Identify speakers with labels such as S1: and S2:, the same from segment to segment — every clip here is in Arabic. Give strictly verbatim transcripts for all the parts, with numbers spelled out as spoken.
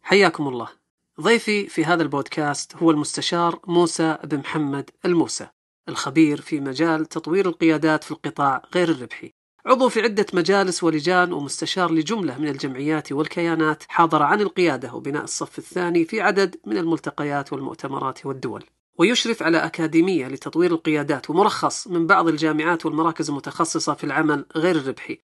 S1: حياكم الله. ضيفي في هذا البودكاست هو المستشار موسى بن محمد الموسى، الخبير في مجال تطوير القيادات في القطاع غير الربحي، عضو في عدة مجالس ولجان ومستشار لجملة من الجمعيات والكيانات، حاضر عن القيادة وبناء الصف الثاني في عدد من الملتقيات والمؤتمرات والدول، ويشرف على أكاديمية لتطوير القيادات ومرخص من بعض الجامعات والمراكز المتخصصة في العمل غير الربحي.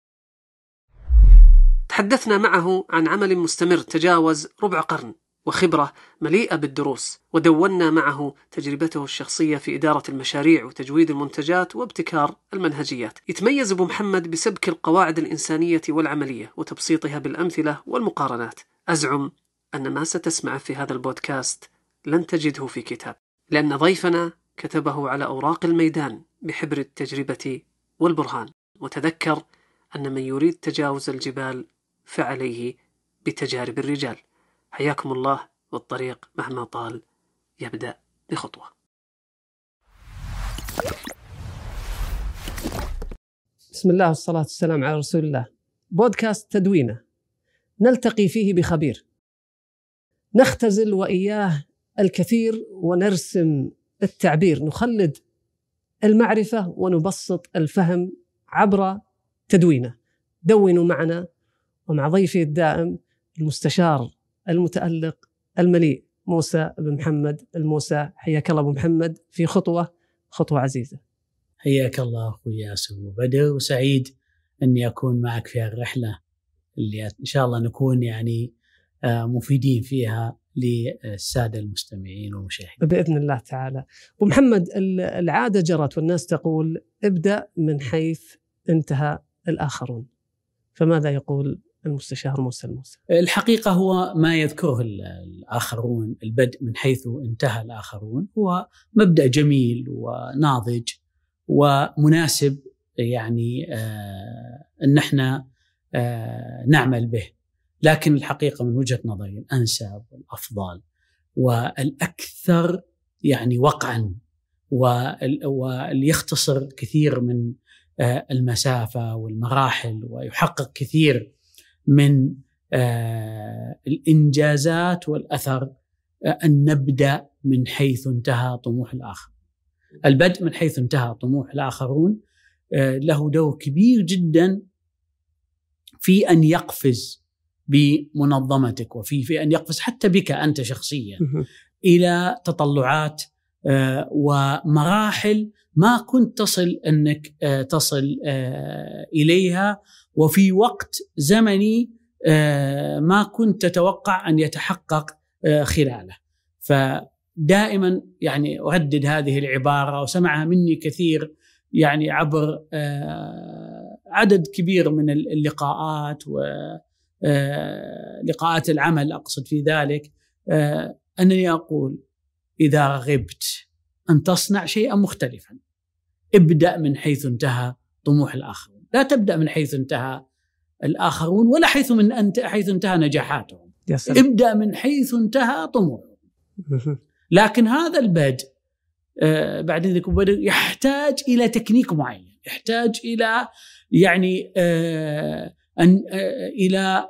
S1: تحدثنا معه عن عمل مستمر تجاوز ربع قرن وخبرة مليئة بالدروس، ودونا معه تجربته الشخصية في إدارة المشاريع وتجويد المنتجات وابتكار المنهجيات. يتميز أبو محمد بسبك القواعد الإنسانية والعملية وتبسيطها بالأمثلة والمقارنات. أزعم أن ما ستسمع في هذا البودكاست لن تجده في كتاب، لأن ضيفنا كتبه على أوراق الميدان بحبر التجربة والبرهان. وتذكر أن من يريد تجاوز الجبال فعليه بتجارب الرجال. حياكم الله، والطريق مهما طال يبدأ بخطوة. بسم الله والصلاة والسلام على رسول الله. بودكاست تدوينه نلتقي فيه بخبير، نختزل وإياه الكثير ونرسم التعبير، نخلد المعرفة ونبسط الفهم عبر تدوينه. دونوا معنا ومع ضيفي الدائم المستشار المتألق المليء موسى بن محمد الموسى. حياك الله أبو محمد في خطوة خطوة عزيزة.
S2: حياك الله أخوي ياسر وبدر، وسعيد أني أكون معك في الرحلة اللي إن شاء الله نكون يعني مفيدين فيها للسادة المستمعين والمشاهدين
S1: بإذن الله تعالى. أبو محمد، العادة جرت والناس تقول ابدأ من حيث انتهى الآخرون، فماذا يقول المستشار موسى الموسى؟
S2: الحقيقة هو ما يذكره الآخرون، البدء من حيث انتهى الآخرون، هو مبدأ جميل وناضج ومناسب يعني آه أن احنا آه نعمل به، لكن الحقيقة من وجهة نظري الأنسب والأفضل والأكثر يعني وقعا واللي يختصر كثير من آه المسافة والمراحل ويحقق كثير من آه الإنجازات والأثر آه أن نبدأ من حيث انتهى طموح الآخر. البدء من حيث انتهى طموح الآخرون آه له دور كبير جدا في أن يقفز بمنظمتك وفي في أن يقفز حتى بك أنت شخصيا إلى تطلعات آه ومراحل ما كنت تصل أنك آه تصل آه إليها، وفي وقت زمني آه ما كنت تتوقع أن يتحقق آه خلاله. فدائما يعني أردد هذه العبارة وسمعها مني كثير يعني عبر آه عدد كبير من اللقاءات ولقاءات العمل، أقصد في ذلك آه أنني أقول إذا رغبت أن تصنع شيئا مختلفا ابدأ من حيث انتهى طموح الآخرون، لا تبدأ من حيث انتهى الآخرون ولا حيث من أنت حيث انتهى نجاحاتهم، ابدأ من حيث انتهى طموحهم. لكن هذا البدء آه بعد ذلك يحتاج إلى تكنيك معين، يحتاج إلى يعني آه أن آه إلى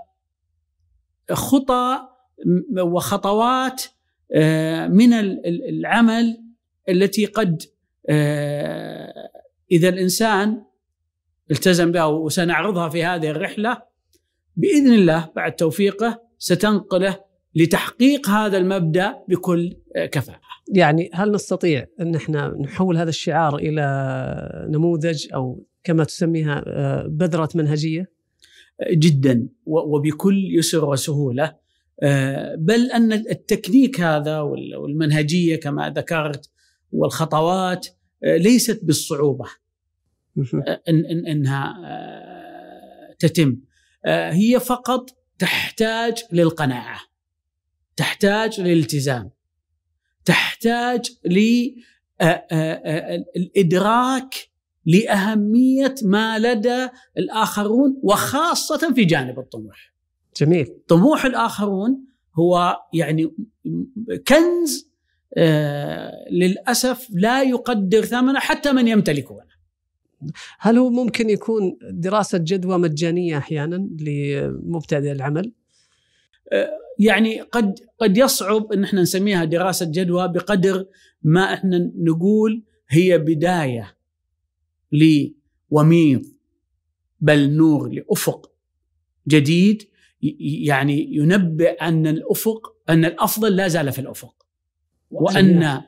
S2: خطى وخطوات آه من العمل التي قد آه إذا الإنسان التزم بها، وسنعرضها في هذه الرحلة بإذن الله بعد توفيقه، ستنقله لتحقيق هذا المبدأ بكل كفاءة.
S1: يعني هل نستطيع أن احنا نحول هذا الشعار إلى نموذج أو كما تسميها بذرة منهجية؟
S2: جدا وبكل يسر وسهولة، بل أن التكنيك هذا والمنهجية كما ذكرت والخطوات ليست بالصعوبة إن إن إنها تتم، هي فقط تحتاج للقناعة، تحتاج للالتزام، تحتاج للإدراك لأهمية ما لدى الآخرون وخاصة في جانب الطموح.
S1: جميل.
S2: طموح الآخرون هو يعني كنز آه للأسف لا يقدر ثمنه حتى من يمتلكه.
S1: هل هو ممكن يكون دراسة جدوى مجانية أحيانا لمبتدئ العمل؟
S2: يعني قد قد يصعب ان احنا نسميها دراسة جدوى بقدر ما احنا نقول هي بداية لوميض بل نور لأفق جديد، يعني ينبئ أن الأفق أن الأفضل لا زال في الأفق، وأن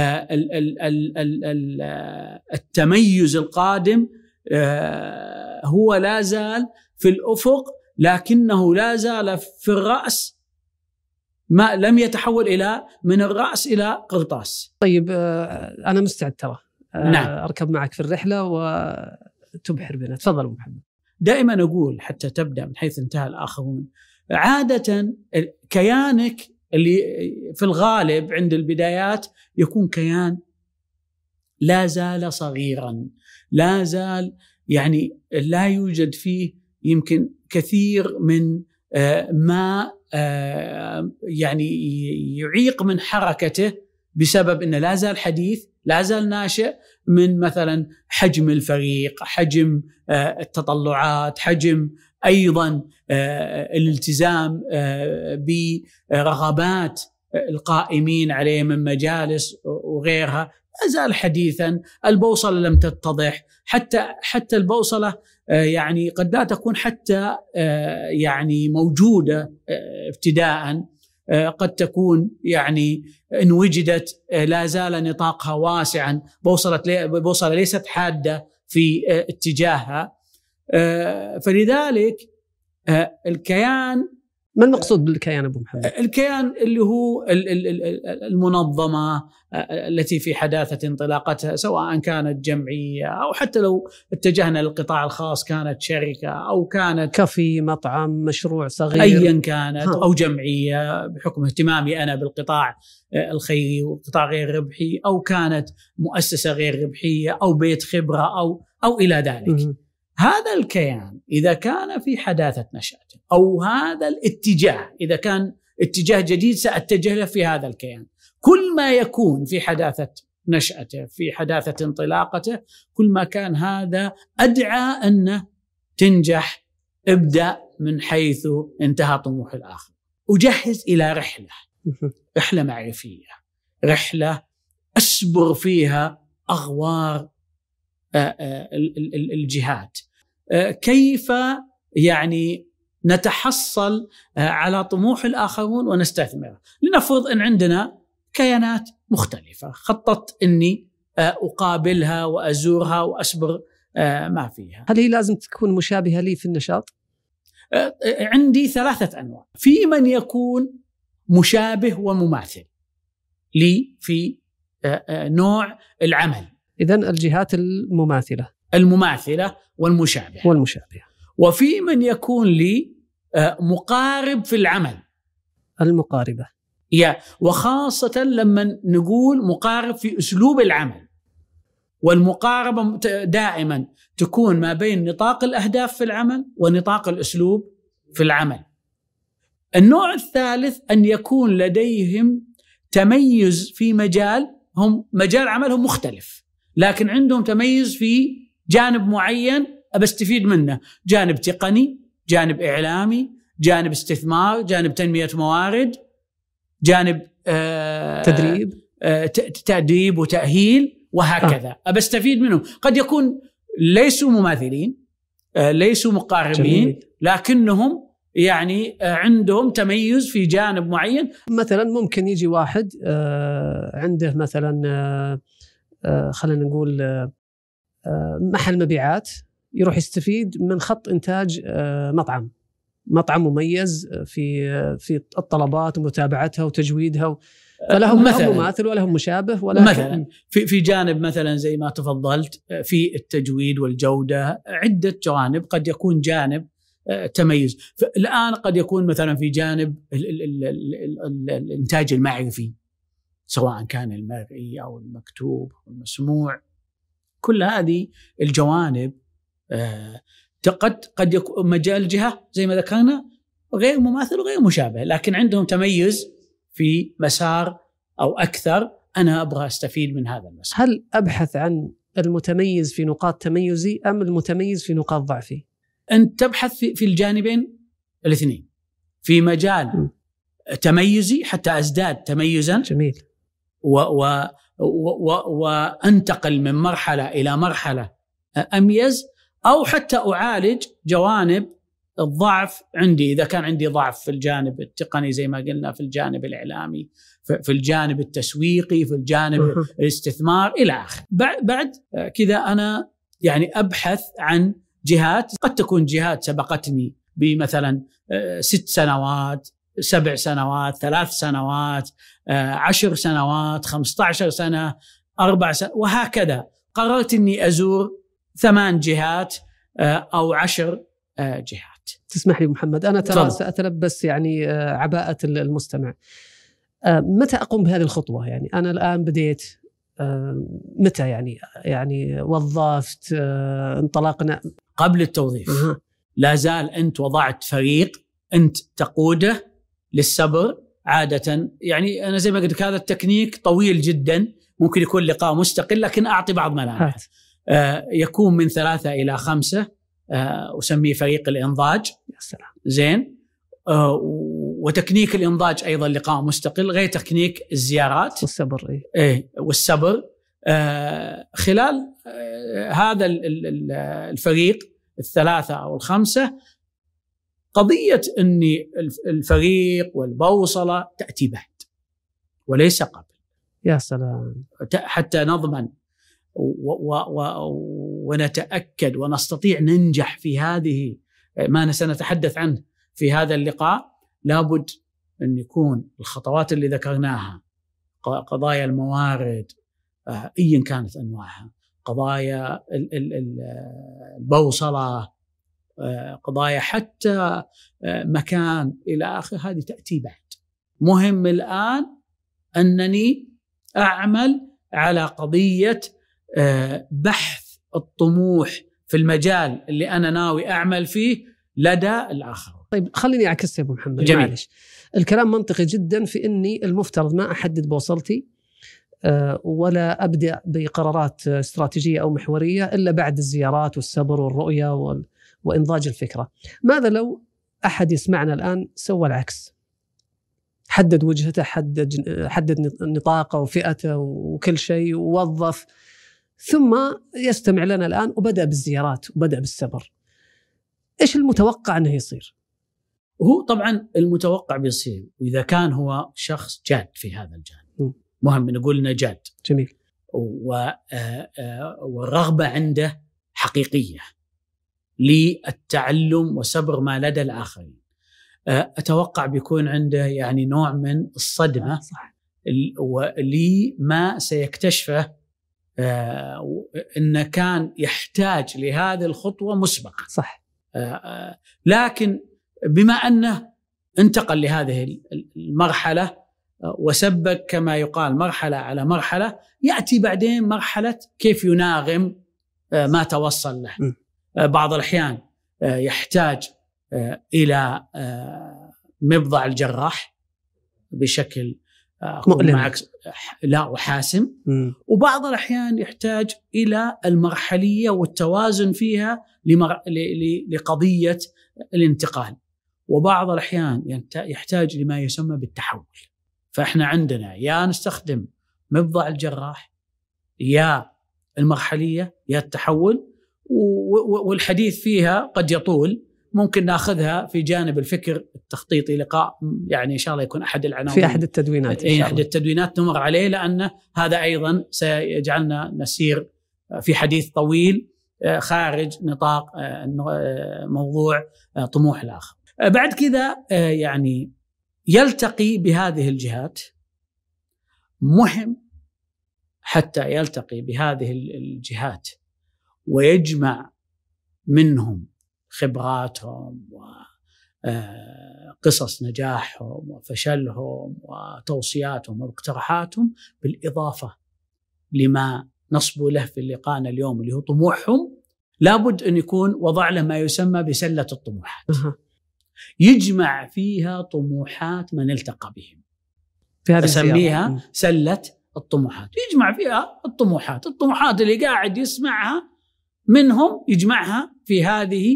S2: التميز القادم هو لا زال في الأفق، لكنه لا زال في الرأس، ما لم يتحول إلى من الرأس إلى قرطاس.
S1: طيب أنا مستعد ترى
S2: نعم.
S1: أركب معك في الرحلة وتبحر بنا. تفضل أبو محمد.
S2: دائما أقول حتى تبدأ من حيث انتهى الآخرون. عادة كيانك اللي في الغالب عند البدايات يكون كيان لا زال صغيرا، لا زال يعني لا يوجد فيه يمكن كثير من ما يعني يعيق من حركته بسبب أنه لا زال حديث، لا زال ناشئ، من مثلا حجم الفريق، حجم التطلعات، حجم أيضا الالتزام برغبات القائمين عليه من مجالس وغيرها، لا زال حديثا. البوصلة لم تتضح، حتى حتى البوصلة يعني قد لا تكون حتى يعني موجودة ابتداء، قد تكون يعني إن وجدت لا زال نطاقها واسعا، بوصلة بوصلة ليست حادة في اتجاهها. فلذلك الكيان،
S1: ما المقصود بالكيان أبو محمد؟
S2: الكيان اللي هو المنظمة التي في حداثة انطلاقتها، سواء كانت جمعية أو حتى لو اتجهنا للقطاع الخاص كانت شركة أو كانت
S1: كافي، مطعم، مشروع صغير
S2: أيا كانت، ها. أو جمعية بحكم اهتمامي أنا بالقطاع الخيري والقطاع غير ربحي، أو كانت مؤسسة غير ربحية أو بيت خبرة أو أو إلى ذلك. م- هذا الكيان إذا كان في حداثة نشأته، أو هذا الاتجاه إذا كان اتجاه جديد سأتجه له في هذا الكيان، كل ما يكون في حداثة نشأته، في حداثة انطلاقته، كل ما كان هذا أدعى أنه تنجح. ابدأ من حيث انتهى طموح الآخر، أجهز إلى رحلة رحلة معرفية، رحلة أسبر فيها أغوار الجهات، كيف يعني نتحصل على طموح الآخرون ونستثمره. لنفرض أن عندنا كيانات مختلفة، خطط أني أقابلها وأزورها وأسبر ما فيها.
S1: هل هي لازم تكون مشابهة لي في النشاط؟
S2: عندي ثلاثة أنواع. في من يكون مشابه ومماثل لي في نوع العمل،
S1: إذن الجهات المماثلة
S2: المماثلة والمشابهة
S1: والمشابهة.
S2: وفي من يكون لي مقارب في العمل،
S1: المقاربة.
S2: يا وخاصة لما نقول مقارب في أسلوب العمل، والمقاربة دائما تكون ما بين نطاق الأهداف في العمل ونطاق الأسلوب في العمل. النوع الثالث أن يكون لديهم تميز في مجال، هم مجال عملهم مختلف لكن عندهم تميز في جانب معين أبستفيد منه، جانب تقني، جانب إعلامي، جانب استثمار، جانب تنمية موارد، جانب آه
S1: تدريب
S2: آه تأديب وتأهيل، وهكذا. آه. أبستفيد منهم. قد يكون ليسوا مماثلين، آه ليسوا مقاربين، جميل. لكنهم يعني آه عندهم تميز في جانب معين.
S1: مثلا ممكن يجي واحد آه عنده مثلا آه آه خلينا نقول آه محل مبيعات، يروح يستفيد من خط إنتاج آه مطعم مطعم مميز في في الطلبات ومتابعتها وتجويدها، فلهم مثلا مماثل ولهم مشابه. ولا
S2: مثلا في في جانب مثلا زي ما تفضلت في التجويد والجودة عدة جوانب، قد يكون جانب تميز. الآن قد يكون مثلا في جانب ال ال ال ال ال الإنتاج المعرفي، سواء كان المرئي أو المكتوب أو المسموع. كل هذه الجوانب آه قد قد يكون مجال جهة زي ما ذكرنا غير مماثل وغير مشابه، لكن عندهم تميز في مسار أو أكثر. أنا أبغى أستفيد من هذا المسار.
S1: هل أبحث عن المتميز في نقاط تميزي أم المتميز في نقاط ضعفي؟
S2: أنت تبحث في, في الجانبين الاثنين. في مجال م. تميزي حتى أزداد تميزا.
S1: جميل.
S2: و و و وأنتقل من مرحلة إلى مرحلة أميز، أو حتى أعالج جوانب الضعف عندي إذا كان عندي ضعف في الجانب التقني زي ما قلنا، في الجانب الإعلامي، في الجانب التسويقي، في الجانب الاستثمار إلى آخره. بعد كذا أنا يعني أبحث عن جهات، قد تكون جهات سبقتني بمثلا ست سنوات، سبع سنوات، ثلاث سنوات، عشر سنوات، خمسة عشر سنة، أربع سنوات، وهكذا. قررت أني أزور ثمان جهات أو عشر جهات.
S1: تسمح لي محمد، أنا ترى سأتلبس يعني عباءة المستمع. متى أقوم بهذه الخطوة؟ يعني أنا الآن بديت، متى يعني يعني وظفت، انطلقنا؟
S2: قبل التوظيف أه. لا زال أنت وضعت فريق أنت تقوده للصبر. عادة يعني أنا زي ما قلت هذا التكنيك طويل جدا، ممكن يكون لقاء مستقل، لكن أعطي بعض ملامح. آه يكون من ثلاثة إلى خمسة، آه أسميه فريق الإنضاج.
S1: يا سلام.
S2: زين. آه وتكنيك الإنضاج أيضا لقاء مستقل، غير تكنيك الزيارات
S1: والصبر. إيه؟
S2: إيه والصبر. آه خلال آه هذا الفريق الثلاثة أو الخمسة، قضية أني الفريق والبوصلة تأتي بعد وليس قبل.
S1: يا سلام.
S2: حتى نضمن و و و ونتأكد ونستطيع ننجح في هذه ما سنتحدث عنه في هذا اللقاء. لابد أن يكون الخطوات اللي ذكرناها، قضايا الموارد أيا كانت أنواعها، قضايا البوصلة، قضايا حتى مكان إلى آخر، هذه تأتي بعد. مهم الآن أنني أعمل على قضية بحث الطموح في المجال اللي أنا ناوي أعمل فيه لدى الآخر.
S1: طيب خليني أعكس يا أبو محمد.
S2: جميل.
S1: معلش، الكلام منطقي جدا في أني المفترض ما أحدد بوصلتي ولا أبدأ بقرارات استراتيجية أو محورية إلا بعد الزيارات والصبر والرؤية وال وإنضاج الفكرة. ماذا لو أحد يسمعنا الآن سوى العكس؟ حدد وجهته، حدد حدد نطاقه وفئته وكل شيء، ووظف، ثم يستمع لنا الآن وبدأ بالزيارات وبدأ بالصبر. إيش المتوقع أنه يصير؟
S2: هو طبعا المتوقع بيصير، وإذا كان هو شخص جاد في هذا الجانب، مهم نقول إنه جاد.
S1: جميل.
S2: والرغبة عنده حقيقية للتعلم وصبر ما لدى الآخرين. أتوقع بيكون عنده يعني نوع من الصدمة
S1: صح.
S2: لما سيكتشفه إنه كان يحتاج لهذه الخطوة مسبقا.
S1: صح.
S2: لكن بما أنه انتقل لهذه المرحلة وسبق كما يقال مرحلة على مرحلة، يأتي بعدين مرحلة كيف يناغم ما توصل له. م. بعض الأحيان يحتاج إلى مبضع الجراح بشكل
S1: مؤلم
S2: لا وحاسم، وبعض الأحيان يحتاج إلى المرحلية والتوازن فيها لمر... لقضية الانتقال، وبعض الأحيان يحتاج لما يسمى بالتحول. فإحنا عندنا يا نستخدم مبضع الجراح يا المرحلية يا التحول، والحديث فيها قد يطول، ممكن ناخذها في جانب الفكر التخطيطي لقاء يعني إن شاء الله يكون أحد العناوين
S1: في أحد التدوينات،
S2: أي أحد التدوينات نمر عليه، لأن هذا أيضا سيجعلنا نسير في حديث طويل خارج نطاق موضوع طموح الآخر. بعد كذا يعني يلتقي بهذه الجهات، مهم حتى يلتقي بهذه الجهات ويجمع منهم خبراتهم وقصص نجاحهم وفشلهم وتوصياتهم واقتراحاتهم، بالإضافة لما نصبوا له في لقاءنا اليوم اللي هو طموحهم. لابد أن يكون وضع له ما يسمى بسلة الطموحات، يجمع فيها طموحات من التقى بهم، أسميها سلة الطموحات. يجمع فيها الطموحات الطموحات اللي قاعد يسمعها منهم، يجمعها في هذه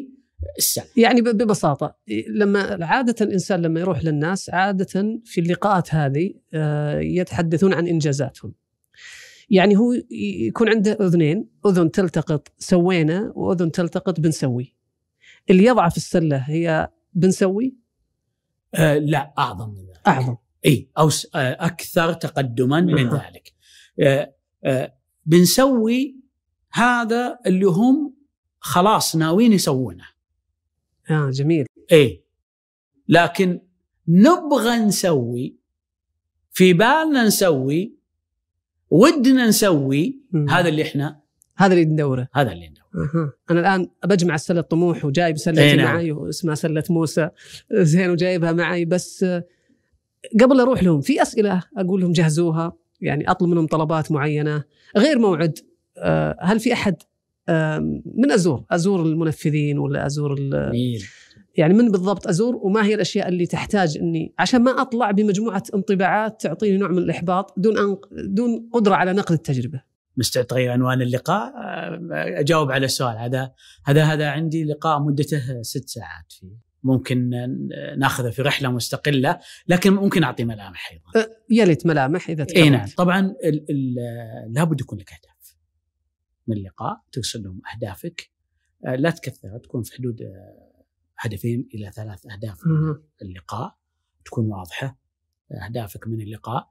S2: السنة.
S1: يعني ببساطة لما عادة الإنسان لما يروح للناس عادة في اللقاءات هذه يتحدثون عن إنجازاتهم. يعني هو يكون عنده أذنين، أذن تلتقط سوينا وأذن تلتقط بنسوي. اللي يضع في السلة هي بنسوي؟
S2: آه لا، أعظم من ذلك.
S1: أعظم
S2: إيه، أو أكثر تقدما من ذلك. آه آه بنسوي هذا اللي هم خلاص ناويين يسوونه.
S1: آه جميل.
S2: إيه، لكن نبغى نسوي، في بالنا نسوي، ودنا نسوي، م- هذا اللي إحنا
S1: هذا اللي ندوره
S2: هذا اللي ندوره.
S1: أه. أنا الآن بجمع سلة طموح وجايب سلة
S2: إيه
S1: معي نعم. اسمها سلة موسى زين وجايبها معي، بس قبل أروح لهم في أسئلة أقول لهم جهزوها، يعني أطلب منهم طلبات معينة غير موعد. أه هل في أحد أه من أزور أزور المنفذين ولا أزور يعني من بالضبط أزور، وما هي الأشياء اللي تحتاج إني عشان ما أطلع بمجموعة انطباعات تعطيني نوع من الإحباط دون أن دون قدرة على نقد التجربة؟
S2: مستعد تغير عنوان اللقاء أجاوب على السؤال هذا. هذا هذا عندي لقاء مدته ست ساعات فيه، ممكن ناخذه في رحلة مستقلة، لكن ممكن أعطي ملامح أيضا.
S1: يا ليت ملامح إذا
S2: تكرمت. نعم طبعا لابد يكون لك أهداف من اللقاء، ترسل لهم أهدافك، لا تكثر، تكون في حدود هدفين إلى ثلاث أهداف من اللقاء، تكون واضحة أهدافك من اللقاء.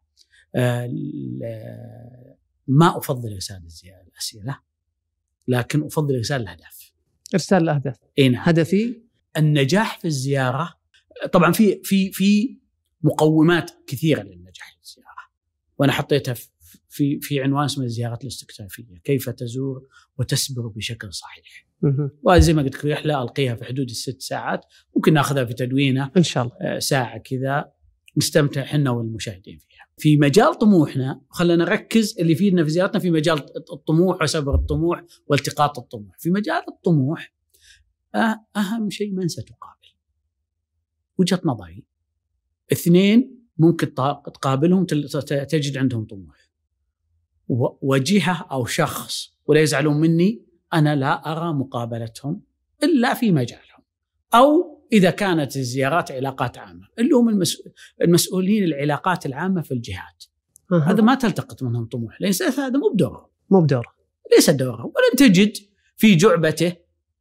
S2: ما أفضل إرسال الأسئلة، لكن أفضل إرسال الأهداف.
S1: إرسال الأهداف.
S2: نعم.
S1: هدفي
S2: النجاح في الزيارة. طبعا في في في مقومات كثيرة للنجاح في الزيارة، وأنا حطيتها في في عنوان اسمه الزيارات الاستكشافية، كيف تزور وتسبر بشكل صحيح. وزي ما قلت لك رحلة ألقيها في حدود الست ساعات، ممكن ناخذها في تدوينة
S1: إن شاء الله
S2: ساعة كذا نستمتع حنا والمشاهدين فيها. في مجال طموحنا خلينا نركز اللي فينا في زيارتنا في مجال الطموح وسبر الطموح والتقاط الطموح. في مجال الطموح أهم شيء من ستقابل، وجهة نظري اثنين ممكن تقابلهم تجد عندهم طموح، وجهة أو شخص، ولا يزعلون مني أنا لا أرى مقابلتهم إلا في مجالهم، أو إذا كانت الزيارات علاقات عامة اللي هم المسؤولين العلاقات العامة في الجهات. أه. هذا ما تلتقط منهم طموح، ليس هذا مو بدوره
S1: مو بدوره
S2: ليس دوره. ولن تجد في جعبته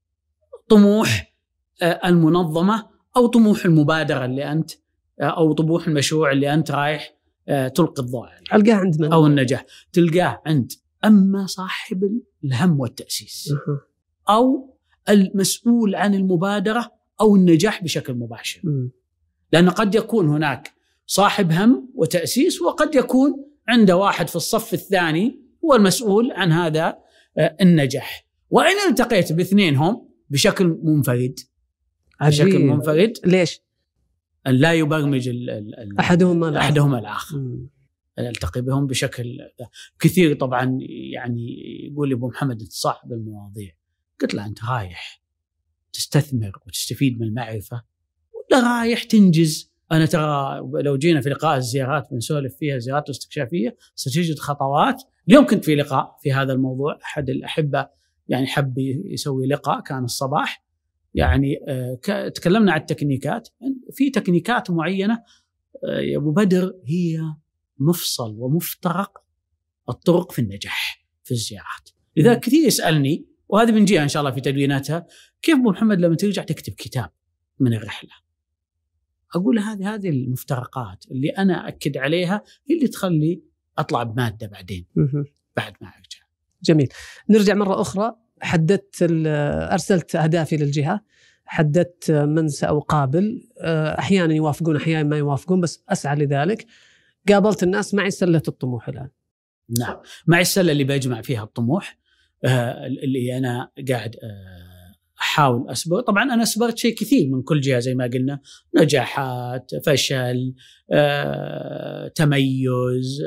S2: طموح المنظمة أو طموح المبادرة اللي أنت، أو طموح المشروع اللي أنت رايح تلقي الضوء عليه.
S1: ألقاه عند من؟
S2: أو النجاح تلقاه عند أما صاحب الهم والتأسيس،
S1: أه.
S2: أو المسؤول عن المبادرة أو النجاح بشكل مباشر.
S1: م.
S2: لأن قد يكون هناك صاحب هم وتأسيس، وقد يكون عنده واحد في الصف الثاني هو المسؤول عن هذا النجاح. وإن التقيت باثنينهم بشكل منفرد
S1: عجيب.
S2: بشكل منفرد
S1: ليش؟
S2: أن لا يبرمج ال ال
S1: أحدهما
S2: أحدهما الآخر. التقي بهم بشكل كثير. طبعا يعني يقول لي أبو محمد تصعب المواضيع. قلت له أنت رايح تستثمر وتستفيد من المعرفة، ولا رايح تنجز؟ أنا ترى لو جينا في لقاء الزيارات بنسولف فيها زيارات استكشافية ستجد خطوات. اليوم كنت في لقاء في هذا الموضوع، أحد الأحبة يعني حب يسوي لقاء كان الصباح، يعني آه تكلمنا عن التكنيكات. في تكنيكات معينة آه يا أبو بدر هي مفصل ومفترق الطرق في النجاح في الزيارات. لذا كثير يسألني، وهذه بنجيها إن شاء الله في تدويناتها، كيف أبو محمد لما ترجع تكتب كتاب من الرحلة؟ أقول هذه هذه المفترقات اللي أنا أكد عليها هي اللي تخلي أطلع بمادة بعدين بعد ما أرجع.
S1: جميل. نرجع مرة أخرى. حددت أرسلت أهدافي للجهة، حددت من سأقابل، أحيانا يوافقون أحيانا ما يوافقون، بس أسعى لذلك. قابلت الناس، معي سلة الطموح الآن.
S2: نعم، معي السلة اللي بجمع فيها الطموح، اللي أنا قاعد أحاول أسبر. طبعا أنا أسبرت شيء كثير من كل جهة زي ما قلنا، نجاحات، فشل، تميز،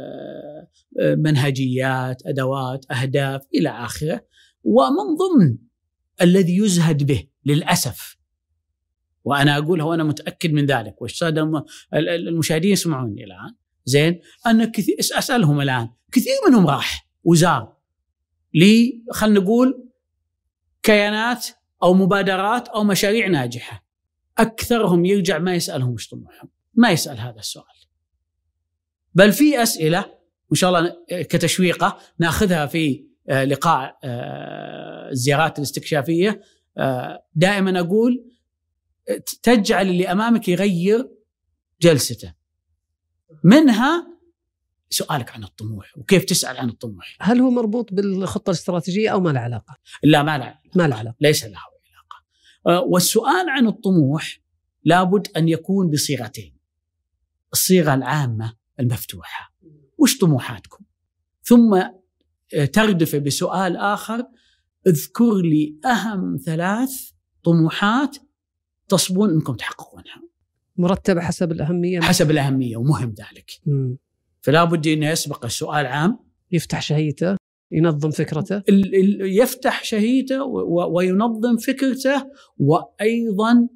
S2: منهجيات، أدوات، أهداف إلى آخره. ومن ضمن الذي يزهد به للأسف، وأنا أقولها وأنا متأكد من ذلك، والسادة المشاهدين يسمعوني الآن زين، أن كثير أسألهم الآن كثير منهم راح وزار لي خلنا نقول كيانات أو مبادرات أو مشاريع ناجحة، أكثرهم يرجع ما يسألهم وش طموحهم، ما يسأل هذا السؤال. بل في أسئلة إن شاء الله كتشويقة نأخذها في لقاء الزيارات الاستكشافية. دائما أقول تجعل اللي أمامك يغير جلسته، منها سؤالك عن الطموح وكيف تسأل عن الطموح.
S1: هل هو مربوط بالخطة الاستراتيجية أو ما له علاقة؟
S2: لا، ما له
S1: ما له علاقة،
S2: ليس له علاقة. والسؤال عن الطموح لابد أن يكون بصيغتين: الصيغة العامة المفتوحة، وش طموحاتكم؟ ثم تردف بسؤال آخر: اذكر لي أهم ثلاث طموحات تصبون أنكم تحققونها.
S1: مرتبة حسب الأهمية.
S2: حسب الأهمية، ومهم ذلك.
S1: م.
S2: فلا بد أن يسبق السؤال عام،
S1: يفتح شهيته، ينظم فكرته،
S2: يفتح شهيته وينظم فكرته، وأيضا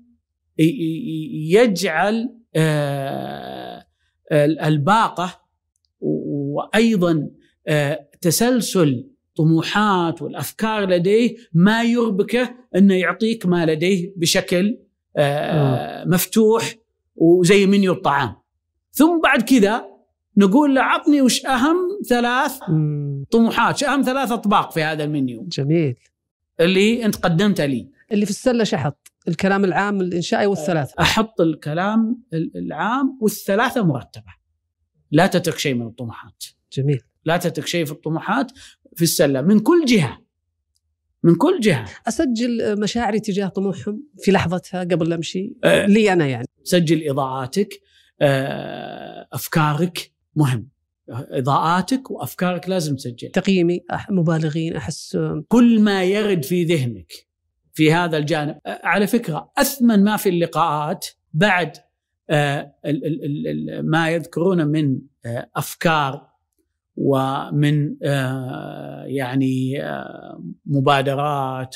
S2: يجعل الباقة وأيضا تسلسل طموحات والأفكار لديه ما يربكه أنه يعطيك ما لديه بشكل مفتوح وزي منيو الطعام. ثم بعد كذا نقول له عطني وش أهم ثلاث طموحات، أهم ثلاث أطباق في هذا المنيو.
S1: جميل.
S2: اللي أنت قدمته لي.
S1: اللي في السلة شحط الكلام العام الإنشائي والثلاثة.
S2: أحط الكلام العام والثلاثة مرتبة، لا تترك شيء من الطموحات.
S1: جميل.
S2: لا تترك شيء في الطموحات في السلة من كل جهة، من كل جهة.
S1: أسجل مشاعري تجاه طموحهم في لحظتها قبل لا أمشي. أه لي أنا يعني.
S2: سجل إضاءاتك، أفكارك مهم، إضاءاتك وأفكارك لازم تسجل.
S1: تقييمي، مبالغين، أحس
S2: كل ما يرد في ذهنك في هذا الجانب. على فكرة أثمن ما في اللقاءات بعد ما يذكرون من أفكار ومن يعني مبادرات،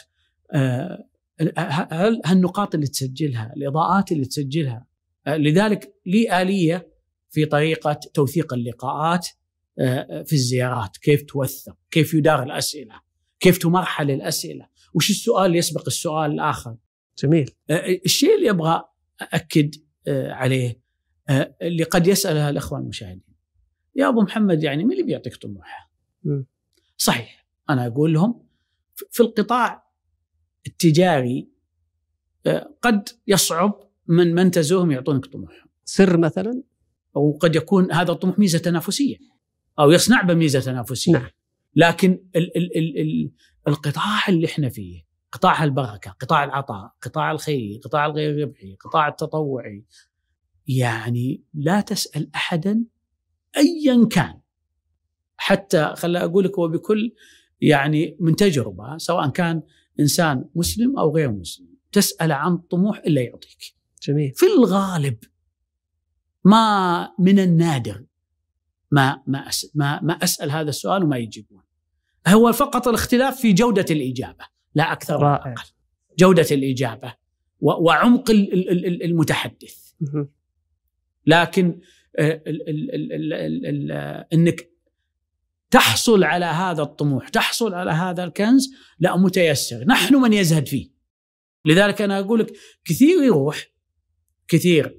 S2: هالنقاط اللي تسجلها، الإضاءات اللي تسجلها. لذلك لي آلية في طريقة توثيق اللقاءات في الزيارات، كيف توثق، كيف يدار الأسئلة، كيف تمرحل الأسئلة، وش السؤال اللي يسبق السؤال الآخر.
S1: جميل.
S2: الشيء اللي أبغى أكد عليه اللي قد يسألها الأخوان المشاهدين: يا أبو محمد يعني من اللي بيعطيك طموح؟ صحيح، أنا أقول لهم في القطاع التجاري قد يصعب من منتزوهم يعطونك طموح
S1: سر مثلا،
S2: أو قد يكون هذا الطموح ميزة تنافسية أو يصنع بميزة تنافسية.
S1: نعم.
S2: لكن ال ال ال ال القطاع اللي احنا فيه، قطاع البركة، قطاع العطاء، قطاع الخيري، قطاع الغير ربحي، قطاع التطوعي، يعني لا تسأل أحدا أيا كان، حتى خلى أقول لك وبكل يعني من تجربة، سواء كان إنسان مسلم أو غير مسلم، تسأل عن طموح إلا يعطيك.
S1: جميل.
S2: في الغالب ما من النادر ما ما أسأل, ما, ما أسأل هذا السؤال وما يجيبون. هو فقط الاختلاف في جودة الإجابة، لا أكثر ولا أقل. جودة الإجابة وعمق المتحدث. لكن ال ال ال ال ال ال أنك تحصل على هذا الطموح، تحصل على هذا الكنز، لا متيسر، نحن من يزهد فيه. لذلك أنا أقول لك كثير يروح، كثير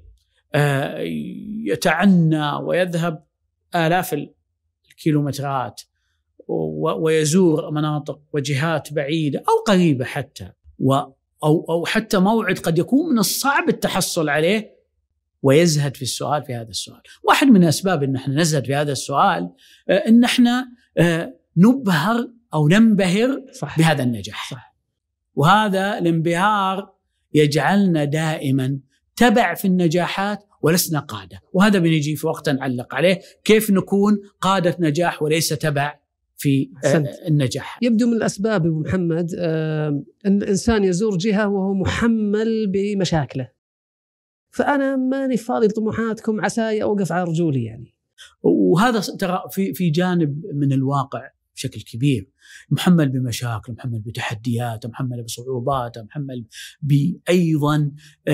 S2: يتعنى ويذهب آلاف الكيلومترات ويزور مناطق وجهات بعيدة أو قريبة حتى، أو أو حتى موعد قد يكون من الصعب التحصل عليه، ويزهد في السؤال في هذا السؤال. واحد من أسباب أن احنا نزهد في هذا السؤال أن احنا نبهر أو ننبهر
S1: صح.
S2: بهذا النجاح.
S1: صح.
S2: وهذا الانبهار يجعلنا دائما تبع في النجاحات ولسنا قادة، وهذا بنجي في وقت نعلق عليه كيف نكون قادة نجاح وليس تبع في
S1: سنت.
S2: النجاح.
S1: يبدو من الأسباب أبو محمد أن الإنسان يزور جهة وهو محمل بمشاكله، فأنا ماني فاضي لطموحاتكم، عساي أوقف على رجولي يعني.
S2: وهذا ترى في في جانب من الواقع بشكل كبير، محمل بمشاكل، محمل بتحديات، محمل بصعوبات، محمل بأيضا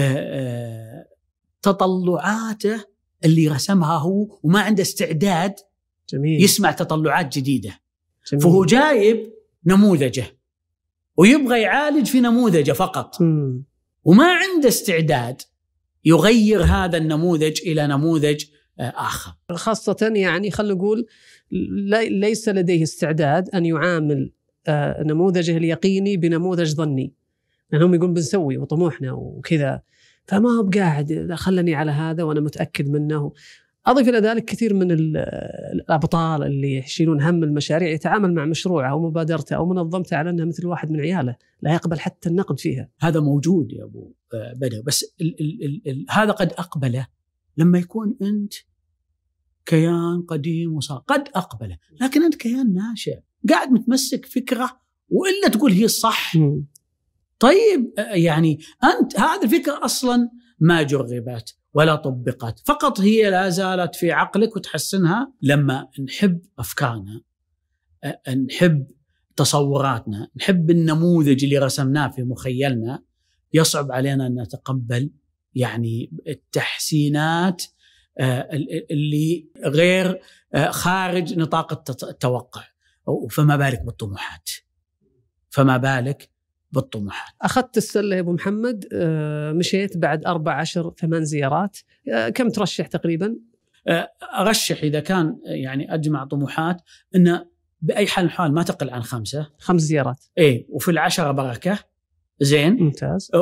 S2: تطلعاته اللي رسمها هو وما عنده استعداد
S1: جميل.
S2: يسمع تطلعات جديدة.
S1: جميل.
S2: فهو جايب نموذجه ويبغى يعالج في نموذج فقط
S1: م.
S2: وما عنده استعداد يغير هذا النموذج إلى نموذج آخر.
S1: خاصة يعني خلنا نقول ليس لديه استعداد أن يعامل نموذجه اليقيني بنموذج ظني، لأنهم يقولون بنسوي وطموحنا وكذا، فما هو بقاعد خلني على هذا وأنا متأكد منه. أضيف إلى ذلك كثير من الأبطال اللي يشيلون هم المشاريع يتعامل مع مشروعه أو مبادرته أو منظمته على أنها مثل واحد من عياله، لا يقبل حتى النقد فيها.
S2: هذا موجود يا أبو بدر، بس ال ال ال ال هذا قد أقبله لما يكون أنت كيان قديم وصار، قد أقبله، لكن أنت كيان ناشئ قاعد متمسك فكرة وإلا تقول هي الصح.
S1: م.
S2: طيب يعني أنت هذه الفكرة أصلا ما جربت ولا طبقت، فقط هي لا زالت في عقلك وتحسنها. لما نحب أفكارنا، نحب تصوراتنا، نحب النموذج اللي رسمناه في مخيلنا، يصعب علينا أن نتقبل يعني التحسينات اللي غير خارج نطاق التوقع، فما بالك بالطموحات، فما بالك بالطموحات.
S1: أخذت السلة يا أبو محمد، مشيت بعد أربع عشر ثمان زيارات، كم ترشح تقريبا؟
S2: أرشح إذا كان يعني أجمع طموحات إنه بأي حال حال ما تقل عن خمسة
S1: خمس زيارات.
S2: إيه، وفي العشرة بركة. زين،
S1: ممتاز.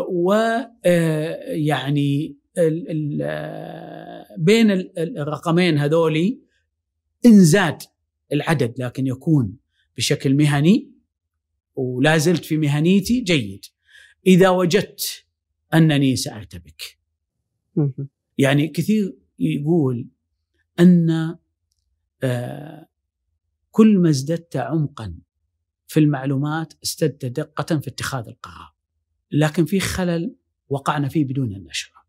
S2: ويعني ال ال بين الرقمين هذولي انزاد العدد لكن يكون بشكل مهني ولا زلت في مهنيتي جيد. إذا وجدت أنني سأرتبك، يعني كثير يقول أن كل ما ازددت عمقا في المعلومات ازددت دقة في اتخاذ القرار، لكن في خلل وقعنا فيه بدون أن نشعر.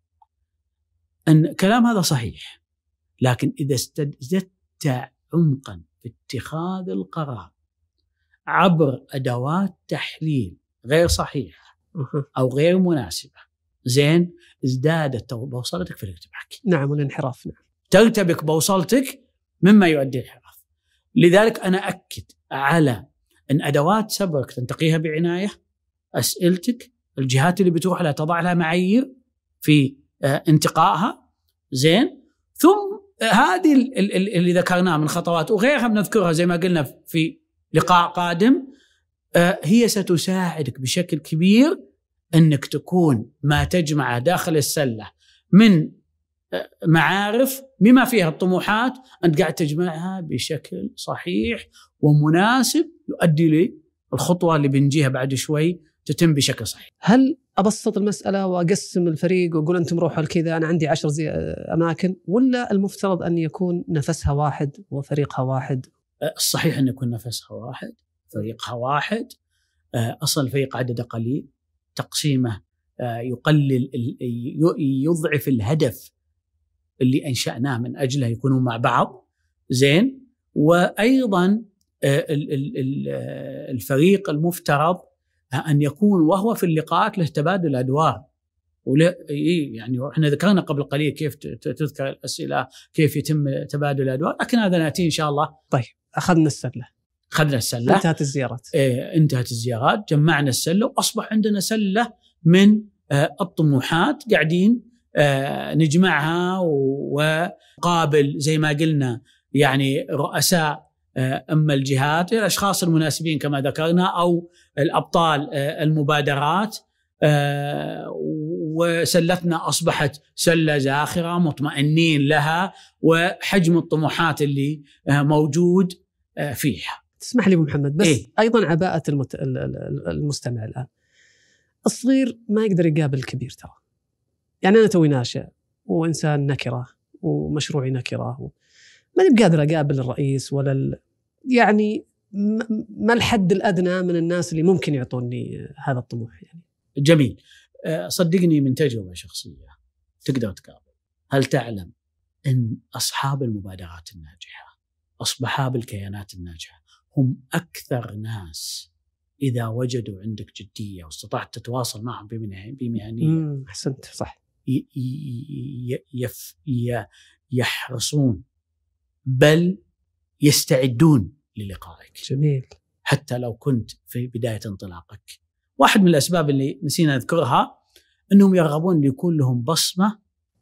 S2: أن كلام هذا صحيح، لكن إذا ازددت عمقا في اتخاذ القرار عبر أدوات تحليل غير صحيحة أو غير مناسبة، زين، ازدادت بوصلتك في الارتباك.
S1: نعم، والانحراف. نعم،
S2: ترتبك بوصلتك مما يؤدي الانحراف. لذلك أنا أكد على أن أدوات سبقك تنتقيها بعناية، أسئلتك، الجهات اللي بتروح لها تضع لها معايير في انتقائها، زين، ثم هذه اللي ذكرناها من خطوات وغيرها بنذكرها زي ما قلنا في لقاء قادم، هي ستساعدك بشكل كبير أنك تكون ما تجمع داخل السلة من معارف بما فيها الطموحات أنت قاعد تجمعها بشكل صحيح ومناسب يؤدي للخطوة اللي بنجيها بعد شوي تتم بشكل صحيح.
S1: هل أبسط المسألة وأقسم الفريق وأقول أنتم روحوا لكذا، أنا عندي عشر زي أماكن، ولا المفترض أن يكون نفسها واحد وفريقها واحد؟
S2: الصحيح أن يكون نفسها واحد، فريقها واحد. أصل الفريق عدده قليل، تقسيمه يقلل، يضعف الهدف اللي أنشأناه من أجله يكونوا مع بعض، زين. وأيضا الفريق المفترض أن يكون وهو في اللقاءات له تبادل أدوار، ولا يعني احنا ذكرنا قبل قليل كيف تذكر الأسئلة، كيف يتم تبادل الأدوار، لكن هذا نأتي إن شاء الله.
S1: طيب، أخذنا السلة،
S2: أخذنا السلة،
S1: انتهت الزيارات.
S2: إيه، انتهت الزيارات، جمعنا السلة وأصبح عندنا سلة من آه الطموحات قاعدين آه نجمعها، وقابل زي ما قلنا يعني رؤساء آه أما الجهات، الأشخاص المناسبين كما ذكرنا، أو الأبطال آه المبادرات، آه وسلتنا أصبحت سلة زاخرة مطمئنين لها، وحجم الطموحات اللي آه موجود آه فيها.
S1: تسمح لي أبو محمد بس
S2: إيه؟
S1: أيضا عباءة المت... المستمع الآن، الصغير ما يقدر يقابل الكبير ترى. يعني أنا توي ناشئ وإنسان نكرة ومشروعي نكرة و... ما أنا بقادر أقابل الرئيس ولا ال... يعني ما الحد الأدنى من الناس اللي ممكن يعطوني هذا الطموح؟ يعني
S2: جميل. صدقني من تجربة شخصية تقدر تقابل. هل تعلم أن أصحاب المبادرات الناجحة، أصحاب الكيانات الناجحة، هم أكثر ناس إذا وجدوا عندك جدية واستطعت تتواصل معهم بمهنية،
S1: أحسنت، صح،
S2: يحرصون بل يستعدون للقائك.
S1: جميل.
S2: حتى لو كنت في بداية انطلاقك. واحد من الأسباب اللي نسينا نذكرها أنهم يرغبون يكون لهم بصمة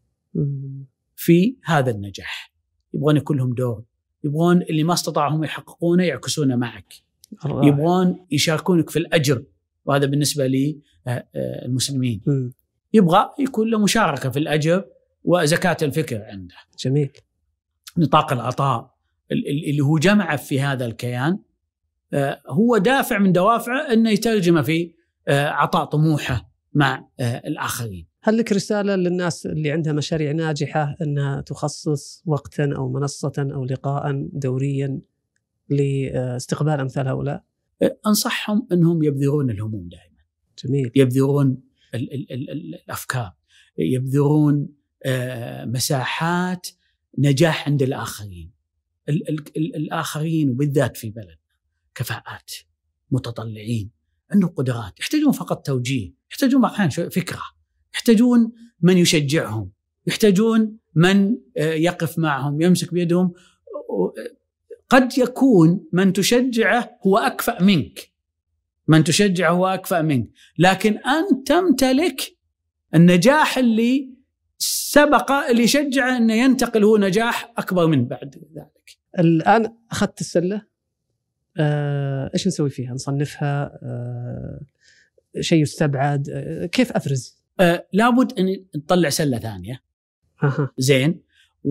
S2: في هذا النجاح، يبغون يكون لهم دور، يبغون اللي ما استطاعهم يحققونه يعكسونه معك، يبغون يشاركونك في الأجر، وهذا بالنسبة للمسلمين يبغى يكون له مشاركة في الأجر وزكاة الفكر عنده.
S1: جميل.
S2: نطاق العطاء اللي هو جمع في هذا الكيان هو دافع من دوافعه أنه يترجم في عطاء طموحه مع الآخرين.
S1: هل لك رسالة للناس اللي عندها مشاريع ناجحة أنها تخصص وقتا أو منصة أو لقاء دوريا لاستقبال أمثال هؤلاء؟
S2: أنصحهم أنهم يبذرون الهموم دائما.
S1: جميل.
S2: يبذرون ال ال ال ال الأفكار، يبذرون مساحات نجاح عند الآخرين. ال ال ال الآخرين وبالذات في بلد كفاءات، متطلعين، عندهم قدرات، يحتاجون فقط توجيه، يحتاجون أحيانا فكرة، يحتاجون من يشجعهم، يحتاجون من يقف معهم يمسك بيدهم. قد يكون من تشجعه هو أكفأ منك، من تشجعه هو أكفأ منك، لكن أنت تمتلك النجاح اللي سبق اللي يشجعه أنه ينتقل هو نجاح أكبر من بعد ذلك.
S1: الآن أخذت السلة، آه، إيش نسوي فيها؟ نصنفها، آه، شيء يستبعد، آه، كيف أفرز؟
S2: آه، لابد أن نطلع سلة ثانية.
S1: أه.
S2: زين،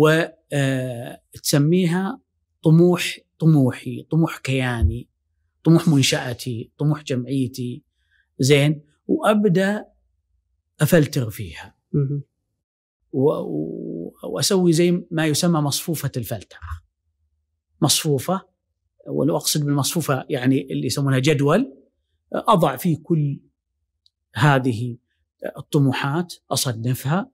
S2: وتسميها طموح طموحي، طموح كياني، طموح منشأتي، طموح جمعيتي. زين، وأبدأ أفلتر فيها
S1: م-
S2: وأسوي زي ما يسمى مصفوفة الفلترة. مصفوفة، ولو أقصد بالمصفوفة يعني اللي يسمونها جدول، أضع فيه كل هذه الطموحات، أصنفها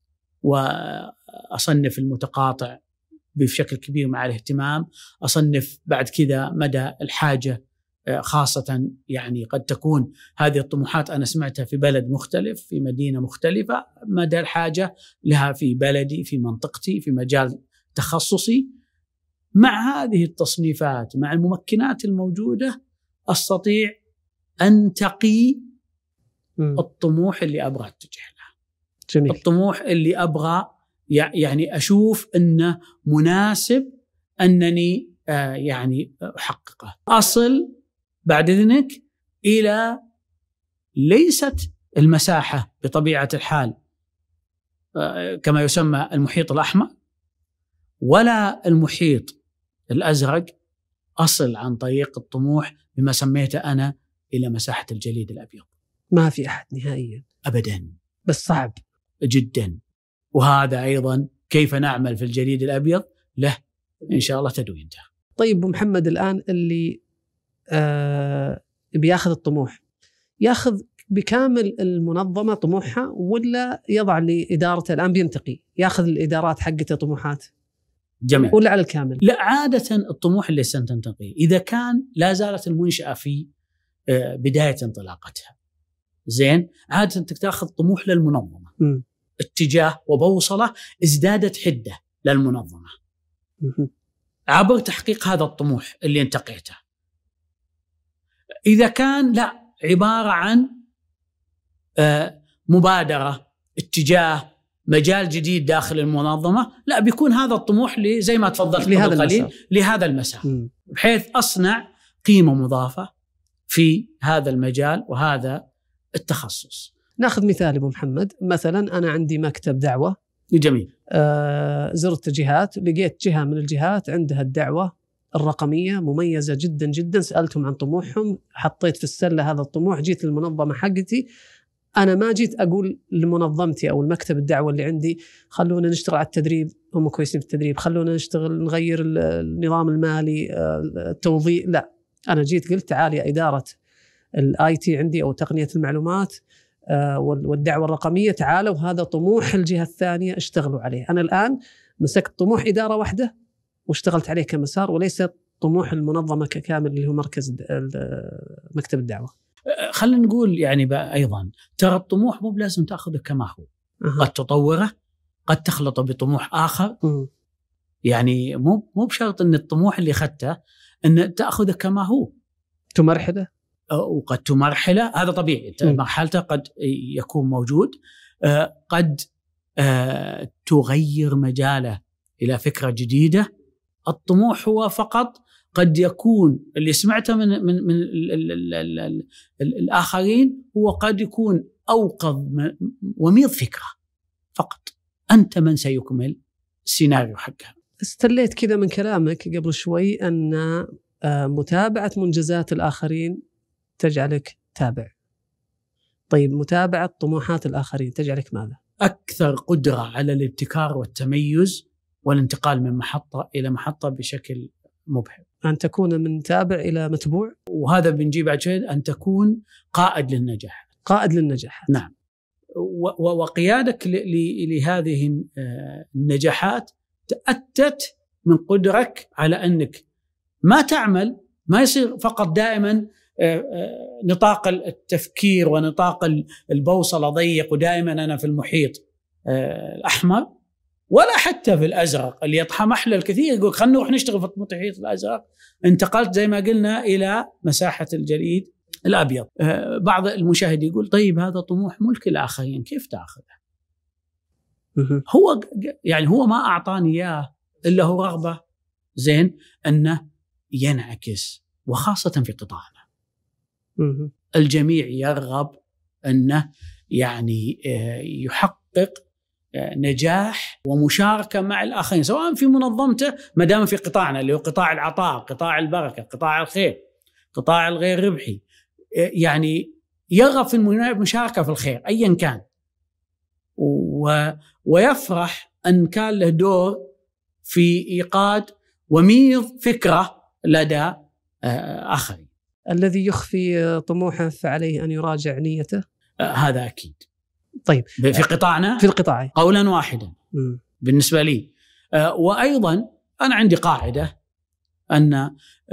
S2: وأصنف المتقاطع بشكل كبير مع الاهتمام، أصنف بعد كذا مدى الحاجة، خاصة يعني قد تكون هذه الطموحات أنا سمعتها في بلد مختلف، في مدينة مختلفة، مدى الحاجة لها في بلدي، في منطقتي، في مجال تخصصي. مع هذه التصنيفات، مع الممكنات الموجودة، أستطيع أن تقي الطموح اللي أبغى أتجه له.
S1: جميل.
S2: الطموح اللي أبغى يعني أشوف أنه مناسب أنني آه يعني أحققه. أصل بعد ذلك إلى ليست المساحة بطبيعة الحال آه كما يسمى المحيط الأحمر ولا المحيط الأزرق، أصل عن طريق الطموح بما سميته أنا إلى مساحة الجليد الأبيض.
S1: ما في أحد نهائيا
S2: أبدا،
S1: بس صعب
S2: جدا. وهذا أيضا كيف نعمل في الجليد الأبيض له إن شاء الله تدوينته.
S1: طيب أبو محمد، الآن اللي آه بياخذ الطموح ياخذ بكامل المنظمة طموحها ولا يضع لإدارته؟ الآن بينتقي ياخذ الإدارات حقته طموحات
S2: جميل
S1: ولا على الكامل؟
S2: لا، عادة الطموح اللي سنتنتقي إذا كان لا زالت المنشأة في بداية انطلاقتها، زين، عادة تأخذ طموح للمنظمة،
S1: م.
S2: اتجاه وبوصلة ازدادت حدة للمنظمة
S1: م.
S2: عبر تحقيق هذا الطموح اللي انتقيته. إذا كان لا، عبارة عن مبادرة، اتجاه، مجال جديد داخل المنظمة، لا، بيكون هذا الطموح اللي زي ما تفضلت
S1: لهذا
S2: القليل
S1: المسار.
S2: لهذا المسار، بحيث أصنع قيمة مضافة في هذا المجال وهذا التخصص.
S1: ناخذ مثال أبو محمد، مثلا أنا عندي مكتب دعوة.
S2: جميل.
S1: آه زرت جهات، لقيت جهة من الجهات عندها الدعوة الرقمية مميزة جدا جدا، سألتهم عن طموحهم، حطيت في السلة هذا الطموح، جيت للمنظمة حقتي. أنا ما جيت أقول لمنظمتي أو المكتب الدعوة اللي عندي خلونا نشتغل على التدريب، هم كويسين في التدريب، خلونا نشتغل نغير النظام المالي، التوظيف. لا، أنا جيت قلت تعال يا إدارة الاي تي عندي أو تقنية المعلومات والدعوة الرقمية، تعالوا هذا طموح الجهة الثانية اشتغلوا عليه. أنا الآن مسكت طموح إدارة واحدة واشتغلت عليه كمسار، وليس طموح المنظمة ككامل اللي هو مركز مكتب الدعوة.
S2: خلينا نقول يعني أيضا ترى الطموح مو بلازم تأخذه كما هو، أه. قد تطوره، قد تخلطه بطموح آخر.
S1: م.
S2: يعني مو مو بشرط أن الطموح اللي أخذته أن تأخذه كما هو.
S1: تمرحله
S2: وقد تمرحله، هذا طبيعي. مرحلته قد يكون موجود، قد تغير مجاله إلى فكرة جديدة. الطموح هو فقط قد يكون اللي سمعته من من من ال ال ال ال ال الآخرين هو قد يكون أوقظ وميض فكرة فقط، أنت من سيكمل السيناريو حقها.
S1: استليت كذا من كلامك قبل شوي أن متابعة منجزات الآخرين تجعلك تابع. طيب متابعة طموحات الآخرين تجعلك ماذا؟
S2: أكثر قدرة على الابتكار والتميز والانتقال من محطة إلى محطة بشكل مبهر.
S1: أن تكون من تابع إلى متبوع،
S2: وهذا بنجيب بعد شيء أن تكون قائد للنجاح.
S1: قائد للنجاح،
S2: نعم. وقيادك لهذه النجاحات تأتت من قدرك على أنك ما تعمل، ما يصير فقط دائما نطاق التفكير ونطاق البوصلة ضيق ودائما أنا في المحيط الأحمر ولا حتى في الأزرق اللي يطحمح له الكثير، يقول خلنا نروح نشتغل في المحيط الأزرق. انتقلت زي ما قلنا إلى مساحة الجليد الأبيض. بعض المشاهد يقول طيب هذا طموح ملك الآخرين كيف تأخذه؟ هو يعني هو ما أعطاني إياه إلا هو رغبة زين أنه ينعكس، وخاصة في قطاعنا الجميع يرغب أنه يعني يحقق نجاح ومشاركة مع الآخرين سواء في منظمته ما دام في قطاعنا اللي هو قطاع العطاء، قطاع البركة، قطاع الخير، قطاع الغير ربحي، يعني يرغب في المشاركة في الخير أيا كان، ويفرح أن كان له دور في إيقاد وميض فكرة لدى آخرين.
S1: الذي يخفي طموحه فعليه أن يراجع نيته.
S2: هذا أكيد.
S1: طيب
S2: في قطاعنا
S1: في القطاع
S2: قولا واحدا
S1: م.
S2: بالنسبة لي. وأيضا أنا عندي قاعدة أن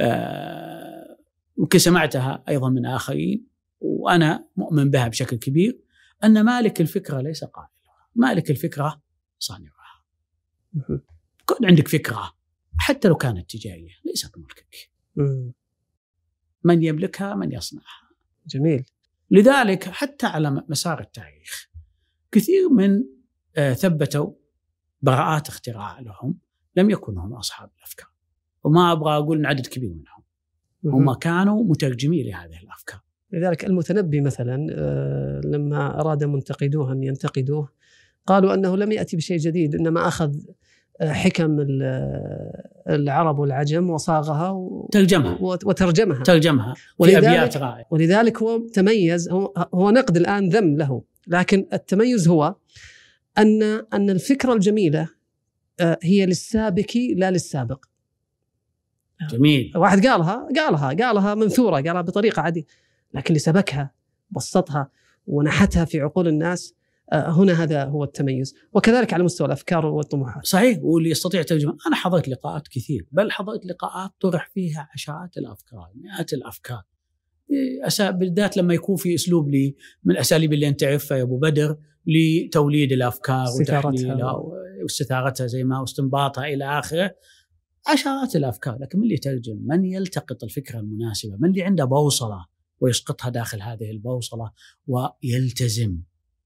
S2: ممكن سمعتها أيضا من آخرين وأنا مؤمن بها بشكل كبير، أن مالك الفكرة ليس قائلها، مالك الفكرة صانعها. كون عندك فكرة حتى لو كانت تجارية ليست ملكك،
S1: م.
S2: من يملكها من يصنعها.
S1: جميل.
S2: لذلك حتى على مسار التاريخ كثير من ثبتوا براءات اختراع لهم لم يكونوا هم أصحاب الأفكار، وما أبغى أقول عدد كبير منهم هم كانوا مترجمين لهذه الأفكار.
S1: لذلك المتنبي مثلا لما أراد منتقدوه أن ينتقدوه قالوا أنه لم يأتي بشيء جديد، إنما أخذ حكم العرب والعجم وصاغها
S2: وترجمها
S1: وترجمها
S2: ترجمها في أبيات رائعة.
S1: ولذلك هو تميز. هو, هو نقد الآن ذم له، لكن التميز هو أن أن الفكرة الجميلة هي للسابق لا للسابق.
S2: جميل.
S1: واحد قالها قالها قالها منثورة، قالها بطريقة عادية، لكن اللي سبكها بسطها ونحتها في عقول الناس، هنا هذا هو التميز. وكذلك على مستوى الأفكار والطموحات.
S2: صحيح. واللي يستطيع ترجمة، أنا حضرت لقاءات كثير، بل حضرت لقاءات طرح فيها عشرات الأفكار، مئات الأفكار، بالذات لما يكون في أسلوب لي من الأساليب اللي أنت تعرفها يا أبو بدر لتوليد الأفكار وتحليلها واستثارتها زي ما واستنباطها إلى آخره. عشرات الأفكار، لكن من اللي يترجم؟ من يلتقط الفكرة المناسبة؟ من اللي عنده بوصلة ويسقطها داخل هذه البوصلة ويلتزم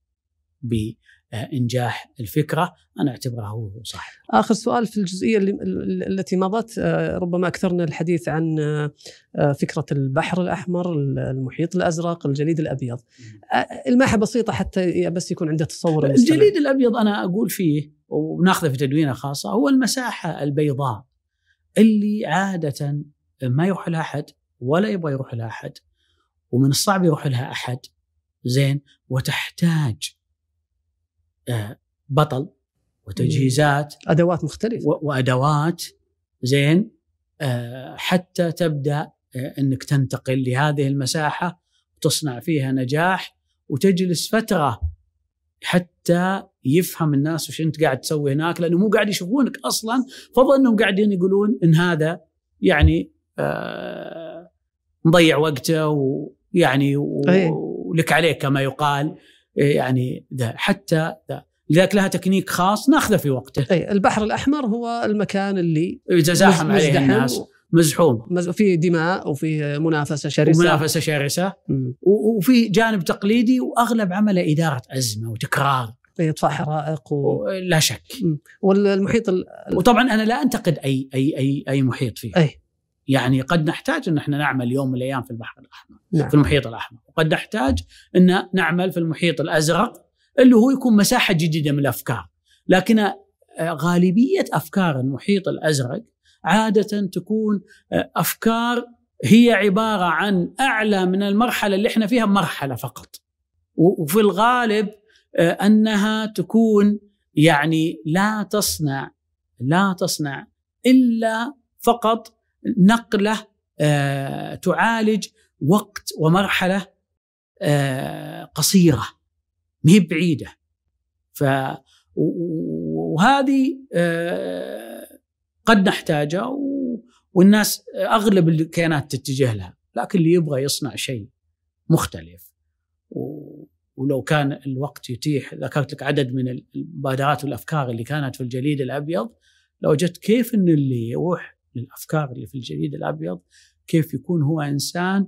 S2: بإنجاح الفكرة؟ أنا أعتبره هو صح.
S1: آخر سؤال في الجزئية اللي التي مضت، ربما أكثرنا الحديث عن فكرة البحر الأحمر، المحيط الأزرق، الجليد الأبيض. الماحة بسيطة حتى بس يكون عنده تصور.
S2: الجليد الأبيض أنا أقول فيه وناخذه في تدوينة خاصة هو المساحة البيضاء اللي عادة ما يروح لها أحد ولا يبغى يروح لها أحد، ومن الصعب يروح لها أحد زين، وتحتاج بطل وتجهيزات
S1: أدوات مختلفة
S2: وأدوات زين حتى تبدأ أنك تنتقل لهذه المساحة وتصنع فيها نجاح، وتجلس فترة حتى يفهم الناس وش أنت قاعد تسوي هناك، لأنه مو قاعد يشوفونك أصلا، فضل أنهم قاعدين يقولون إن هذا يعني آه مضيع وقته ويعني ولك عليك كما يقال يعني ذا، حتى ذا لذلك لها تكنيك خاص ناخذه في وقته.
S1: أي البحر الأحمر هو المكان اللي
S2: يتزاحم عليه الناس مزحوم،
S1: في دماء وفي منافسة شرسة
S2: ومنافسة شرسة وفي جانب تقليدي، وأغلب عمله إدارة أزمة وتكرار،
S1: إطفاء حرائق و...
S2: لا شك.
S1: والمحيط ال...
S2: وطبعا أنا لا أنتقد أي أي أي أي محيط فيه.
S1: أي.
S2: يعني قد نحتاج أن احنا نعمل يوم من الأيام في البحر الأحمر،
S1: نعم.
S2: في المحيط الأحمر، وقد نحتاج أن نعمل في المحيط الأزرق اللي هو يكون مساحة جديدة من الأفكار. لكن غالبية أفكار المحيط الأزرق عادة تكون أفكار هي عبارة عن أعلى من المرحلة اللي احنا فيها مرحلة فقط، وفي الغالب أنها تكون يعني لا تصنع لا تصنع إلا فقط نقلة آه تعالج وقت ومرحلة آه قصيرة مهي بعيدة. ف وهذه آه قد نحتاجها، والناس أغلب الكيانات تتجه لها، لكن اللي يبغى يصنع شيء مختلف ولو كان الوقت يتيح، ذكرت لك عدد من المبادرات والأفكار اللي كانت في الجليد الأبيض، لو جدت كيف أن اللي يروح للأفكار اللي في الجليد الأبيض كيف يكون هو إنسان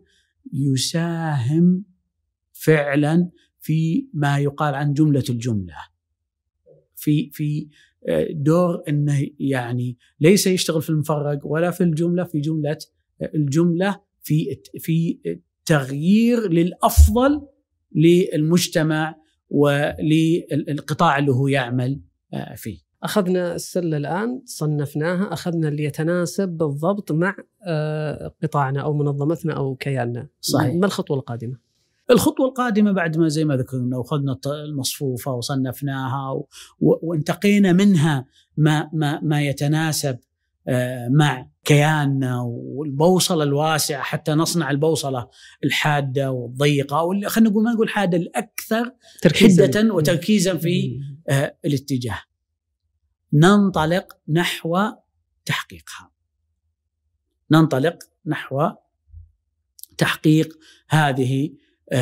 S2: يساهم فعلا في ما يقال عن جملة الجملة، في في دور أنه يعني ليس يشتغل في المفرق ولا في الجملة، في جملة الجملة في في تغيير للأفضل للمجتمع وللقطاع اللي هو يعمل فيه.
S1: أخذنا السلة الآن صنفناها، أخذنا اللي يتناسب بالضبط مع قطاعنا أو منظمتنا أو كياننا.
S2: صحيح.
S1: ما الخطوة القادمة؟
S2: الخطوة القادمة بعد ما زي ما ذكرنا وأخذنا المصفوفة وصنفناها وانتقينا منها ما ما ما يتناسب مع كياننا والبوصلة الواسعة حتى نصنع البوصلة الحادة والضيقة، أو خلينا نقول ما نقول حادة، الأكثر حدة وتركيزا في الاتجاه، ننطلق نحو تحقيقها، ننطلق نحو تحقيق هذه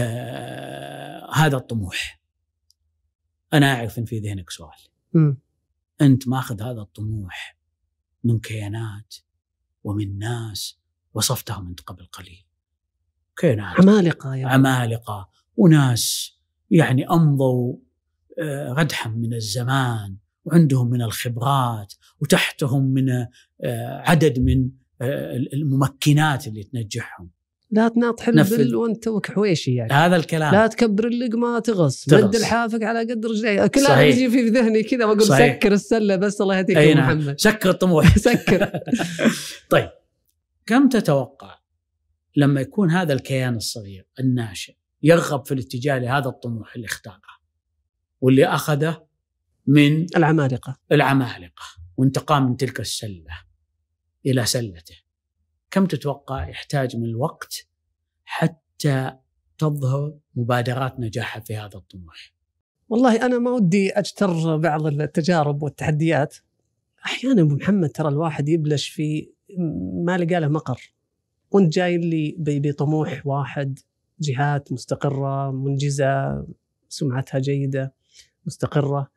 S2: آه هذا الطموح. أنا أعرف إن في ذهنك سؤال، م. أنت ماخذ هذا الطموح من كيانات ومن ناس وصفتها من قبل قليل، كيانات
S1: عمالقة يعني.
S2: عمالقة وناس يعني أمضوا آه ردحا من الزمان وعندهم من الخبرات وتحتهم من آه عدد من آه الممكنات اللي تنجحهم.
S1: لا تناط حلبل وانت وكحويشي يعني.
S2: هذا الكلام.
S1: لا تكبر اللقمة تغص، مد الحافك على قد رجلي، كلها يجي في ذهني كذا واقول سكر السلة بس الله يهديك يا محمد.
S2: سكر الطموح.
S1: سكر.
S2: طيب كم تتوقع لما يكون هذا الكيان الصغير الناشئ يرغب في الاتجاه لهذا الطموح اللي اختاره واللي أخذه من
S1: العمالقة
S2: العمالقة وانتقى من تلك السلة إلى سلته، كم تتوقع يحتاج من الوقت حتى تظهر مبادرات نجاحها في هذا الطموح؟
S1: والله أنا ما ودي أجتر بعض التجارب والتحديات. أحيانا أبو محمد ترى الواحد يبلش في ما لقى له مقر، وانت جاي اللي بطموح واحد، جهات مستقرة منجزة سمعتها جيدة مستقرة.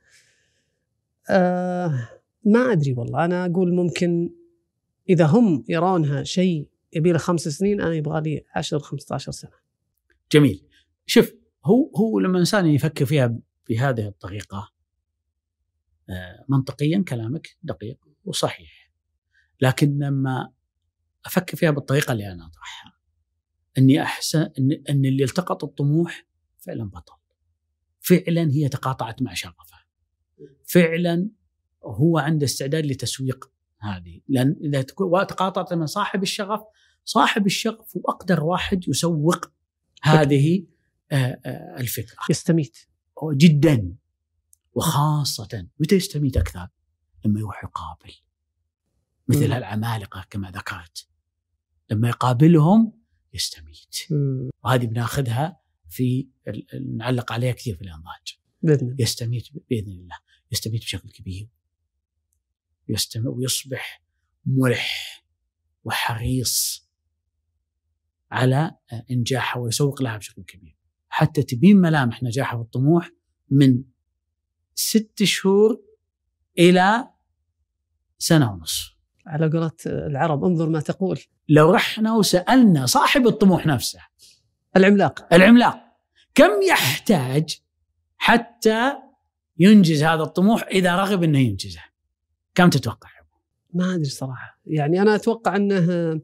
S1: آه ما أدري والله، أنا أقول ممكن إذا هم يرونها شيء يبي له خمس سنين، أنا يبغى لي عشر خمسة عشر سنة.
S2: جميل. شوف، هو هو لما إنسان يفكر فيها بهذه الطريقة منطقيا كلامك دقيق وصحيح، لكن لما أفكر فيها بالطريقة اللي أنا أطرحها، أني أحسن أن, أن اللي التقط الطموح فعلا بطل، فعلا هي تقاطعت مع شغفه، فعلا هو عنده استعداد لتسويق هذه، لأن إذا تقاطعت من صاحب الشغف، صاحب الشغف هو أقدر واحد يسوق هذه الفكرة،
S1: يستميت
S2: جدا. وخاصة متى يستميت أكثر؟ لما يروح يقابل مثل م. هالعمالقة كما ذكرت، لما يقابلهم يستميت. م. وهذه بناخذها في نعلق عليها كثير في الأنضاج. يستميت بإذن الله، يستميت بشكل كبير، يستمع ويصبح مرح وحريص على إنجاحها ويسوق لها بشكل كبير، حتى تبين ملامح نجاحها والطموح من ست شهور إلى سنة ونصف.
S1: على قولة العرب انظر ما تقول.
S2: لو رحنا وسألنا صاحب الطموح نفسه
S1: العملاق
S2: العملاق كم يحتاج حتى ينجز هذا الطموح إذا رغب أنه ينجزه، كم تتوقع؟
S1: ما أدري صراحة، يعني أنا أتوقع أنه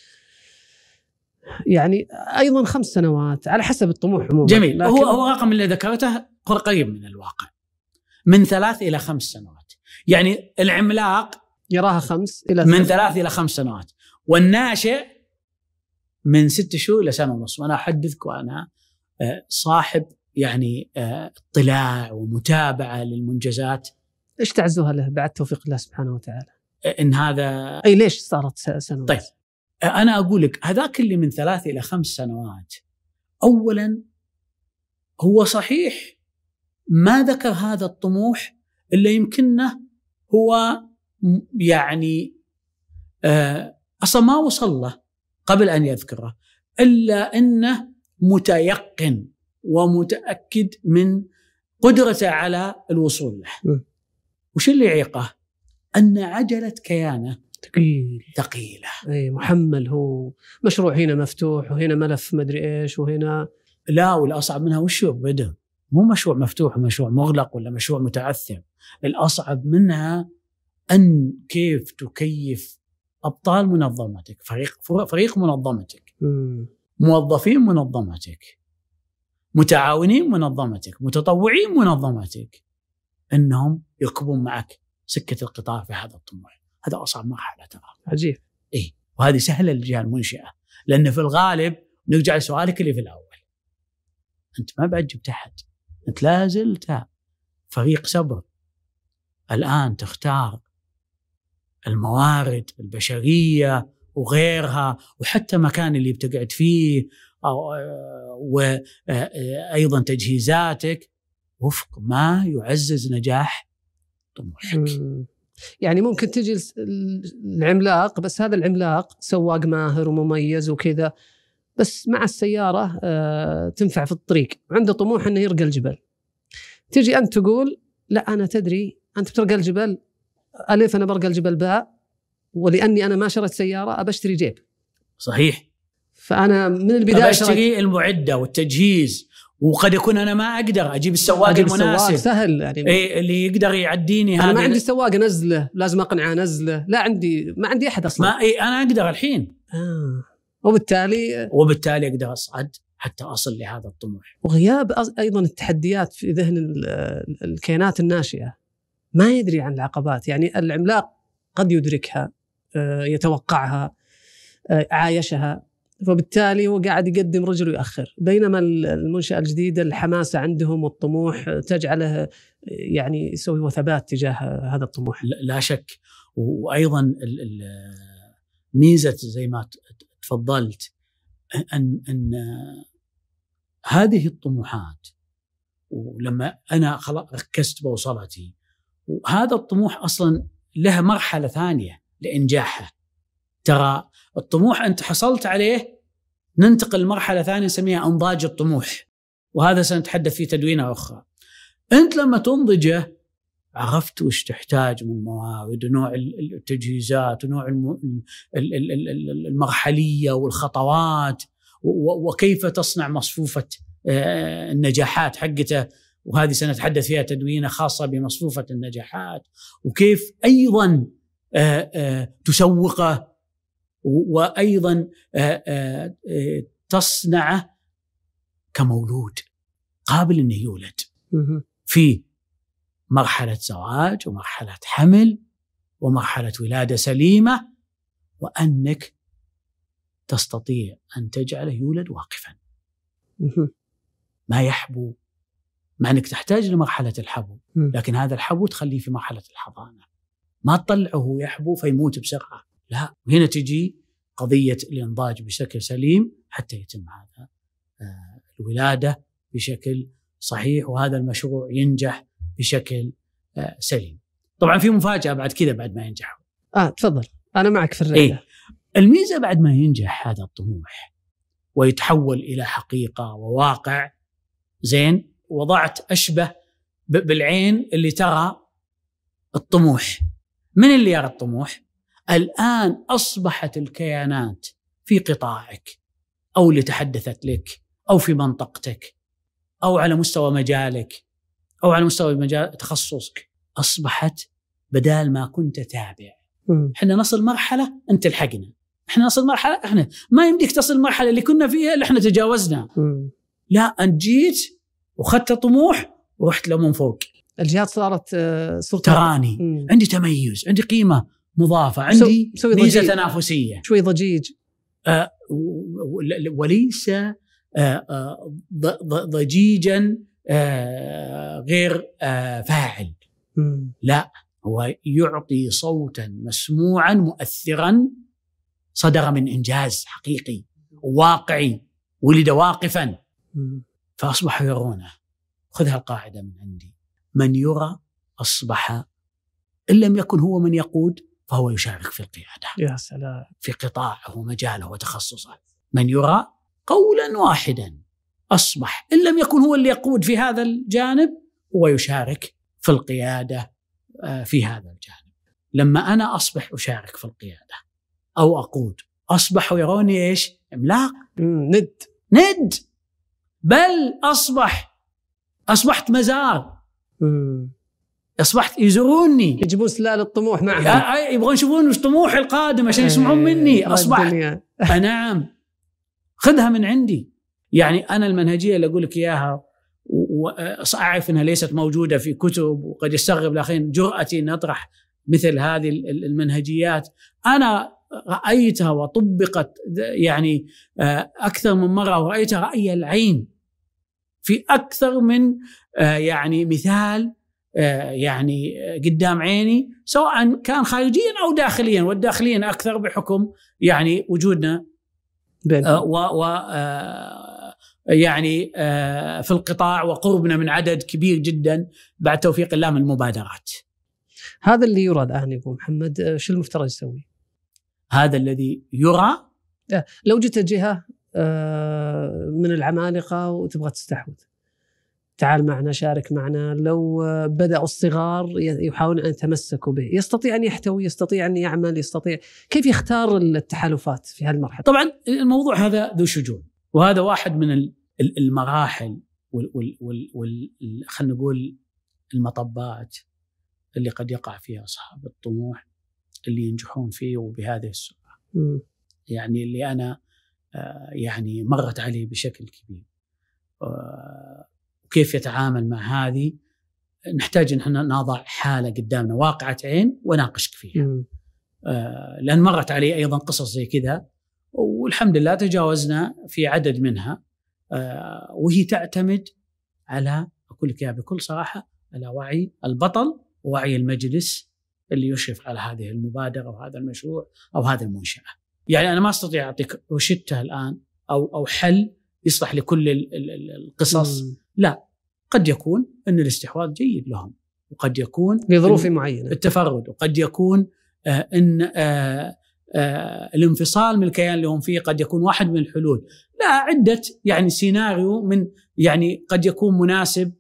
S1: يعني أيضا خمس سنوات على حسب الطموح عموما.
S2: جميل. لكن هو هو رقم اللي ذكرته قريب من الواقع، من ثلاث إلى خمس سنوات. يعني العملاق
S1: يراها خمس إلى
S2: من ثلاث إلى خمس سنوات، والناشئ من ست شهور إلى سنة ونص. وأنا أحدثك وأنا صاحب يعني اطلاع ومتابعة للمنجزات.
S1: إيش تعزوها له بعد توفيق الله سبحانه وتعالى؟
S2: إن هذا
S1: أي ليش صارت سنوات؟
S2: طيب أنا أقول لك هذاك اللي من ثلاث إلى خمس سنوات، أولا هو صحيح ما ذكر هذا الطموح إلا يمكنه هو يعني أصلا ما وصل له قبل أن يذكره، إلا أنه متيقن ومتأكد من قدرته على الوصول له. م. وش اللي يعيقه؟ أن عجلة كيانه
S1: ثقيل
S2: ثقيلة.
S1: أي محمل، هو مشروع هنا مفتوح وهنا ملف مدري إيش وهنا
S2: لا. والأصعب منها وش هو؟ بدأ مو مشروع مفتوح ومشروع مغلق ولا مشروع متعثر. الأصعب منها أن كيف تكيف أبطال منظمتك، فريق فريق منظمتك، م. موظفين منظمتك، متعاونين منظمتك، متطوعين منظمتك، أنهم يركبون معك سكة القطار في هذا الطموح. هذا أصعب مرحلة ترى.
S1: عجيب.
S2: إيه، وهذه سهلة للجهة المنشئة، لأن في الغالب نرجع لسؤالك اللي في الأول، أنت ما بعد جبت أحد، أنت لازلت فريق صبر. الآن تختار الموارد البشرية وغيرها، وحتى مكان اللي بتقعد فيه، وأيضا تجهيزاتك وفق ما يعزز نجاح طموحك.
S1: يعني ممكن تجي العملاق، بس هذا العملاق سواق ماهر ومميز وكذا، بس مع السيارة تنفع في الطريق، عنده طموح أنه يرقى الجبل. تجي أنت تقول لا أنا تدري أنت بترقى الجبل ألف، أنا برقى الجبل باء، ولأني أنا ما شريت سيارة أبشتري جيب.
S2: صحيح.
S1: فأنا من البداية
S2: أبشتري المعدة والتجهيز، وقد يكون أنا ما أقدر أجيب السواق المناسب.
S1: سهل يعني
S2: إيه اللي يقدر يعديني.
S1: أنا
S2: هذا
S1: ما عندي سواق نزله، لازم أقنعه نزله، لا عندي ما عندي أحد أصلا.
S2: ما إيه أنا أقدر الحين.
S1: آه. وبالتالي
S2: وبالتالي أقدر أصعد حتى أصل لهذا الطموح.
S1: وغياب أيضا التحديات في ذهن الكيانات الناشئة، ما يدري عن العقبات. يعني العملاق قد يدركها، يتوقعها، عايشها، فبالتالي هو قاعد يقدم رجل ويأخر. بينما المنشأة الجديدة الحماسة عندهم والطموح تجعله يعني يسوي وثبات تجاه هذا الطموح.
S2: لا شك. وأيضا ميزة زي ما تفضلت أن, أن هذه الطموحات، ولما أنا خلاص ركزت بوصلتي، وهذا الطموح أصلا له مرحلة ثانية لإنجاحه. ترى الطموح أنت حصلت عليه، ننتقل لمرحلة ثانية نسميها أنضاج الطموح، وهذا سنتحدث فيه تدوينة أخرى. أنت لما تنضجه عرفت وش تحتاج من موارد ونوع التجهيزات ونوع المرحلية والخطوات، وكيف تصنع مصفوفة النجاحات حقته، وهذه سنتحدث فيها تدوينة خاصة بمصفوفة النجاحات، وكيف أيضا تسوقه، وأيضا تصنعه كمولود قابل أنه يولد في مرحلة زواج ومرحلة حمل ومرحلة ولادة سليمة، وأنك تستطيع أن تجعله يولد واقفا ما يحبو، مع أنك تحتاج لمرحلة الحبو، لكن هذا الحبو تخليه في مرحلة الحضانة، ما تطلعه يحبو فيموت بسرعة، لا. وهنا تجي قضية الإنضاج بشكل سليم حتى يتم هذا الولادة بشكل صحيح، وهذا المشروع ينجح بشكل سليم. طبعا في مفاجأة بعد كذا بعد ما ينجح.
S1: آه تفضل، أنا معك في الرحلة.
S2: إيه؟ الميزة بعد ما ينجح هذا الطموح ويتحول إلى حقيقة وواقع، زين، وضعت أشبه بالعين اللي ترى الطموح. من اللي يرى الطموح؟ الآن أصبحت الكيانات في قطاعك أو اللي تحدثت لك أو في منطقتك أو على مستوى مجالك أو على مستوى مجال تخصصك، أصبحت بدال ما كنت تابع. إحنا نصل مرحلة أنت الحقنا، إحنا نصل مرحلة إحنا ما يمديك تصل مرحلة اللي كنا فيها اللي إحنا تجاوزنا. م. لا، أنت جيت وخدت طموح ورحت له من فوق.
S3: الجهات صارت صرت
S2: تراني م. عندي تميز، عندي قيمة مضافة، عندي ميزة تنافسية،
S3: شوي ضجيج
S2: آه وليس آه آه ضجيجا آه غير آه فاعل. م. لا، هو يعطي صوتا مسموعا مؤثرا صدر من إنجاز حقيقي واقعي ولد واقفا. م. فأصبحوا يرونه. خذها القاعدة من عندي: من يرى أصبح، إن لم يكن هو من يقود فهو يشارك في القيادة.
S3: يا سلام.
S2: في قطاعه ومجاله وتخصصه. من يرى قولا واحدا أصبح، إن لم يكن هو اللي يقود في هذا الجانب، هو يشارك في القيادة في هذا الجانب. لما أنا أصبح أشارك في القيادة أو أقود، أصبحوا يروني إيش؟ إملاق،
S3: ند
S2: ند بل أصبح أصبحت مزار. مم. أصبحت يزوروني،
S3: يجيبون سلال الطموح معهم،
S2: يبغون يشوفون وش طموح القادم عشان يسمعون مني. أصبحت نعم، خذها من عندي. يعني أنا المنهجية اللي أقول لك إياها وأعرف أنها ليست موجودة في كتب، وقد يستغرب الآخرين جرأتي أن أطرح مثل هذه المنهجيات. أنا رأيتها وطبقت يعني أكثر من مرة، ورأيتها رأي العين في أكثر من يعني مثال يعني قدام عيني، سواء كان خارجيا أو داخليا، والداخليا أكثر بحكم يعني وجودنا و, و يعني في القطاع وقربنا من عدد كبير جدا بعد توفيق الله من المبادرات.
S3: هذا اللي يرى الآن يا أبو محمد، شو المفترض يسوي؟
S2: هذا الذي يرى.
S3: لو جت جهة من العمالقة وتبغى تستحوذ، تعال معنا، شارك معنا. لو بدأوا الصغار يحاولون أن يتمسكوا به، يستطيع أن يحتوي، يستطيع أن يعمل، يستطيع كيف يختار التحالفات في هالمرحلة؟
S2: طبعا الموضوع هذا ذو شجون، وهذا واحد من المراحل وال وال وال وال خلينا نقول المطبات اللي قد يقع فيها أصحاب الطموح اللي ينجحون فيه وبهذه السرعة. م. يعني اللي أنا يعني مرت عليه بشكل كبير. كيف يتعامل مع هذه؟ نحتاج أن احنا نضع حالة قدامنا واقعة عين وناقشك فيها. م. لأن مرت عليه أيضا قصص زي كذا، والحمد لله تجاوزنا في عدد منها، وهي تعتمد على، أقول لك يا بكل صراحة، على وعي البطل ووعي المجلس اللي يشرف على هذه المبادرة وهذا المشروع أو هذا المنشأة. يعني أنا ما أستطيع أعطيك روشتة الآن أو أو حل يصلح لكل القصص. م. لا، قد يكون أن الاستحواذ جيد لهم، وقد يكون
S3: لظروف معينة
S2: التفرد، وقد يكون آه أن آه آه الانفصال من الكيان اللي هم فيه قد يكون واحد من الحلول. لا، عدة يعني سيناريو من يعني قد يكون مناسب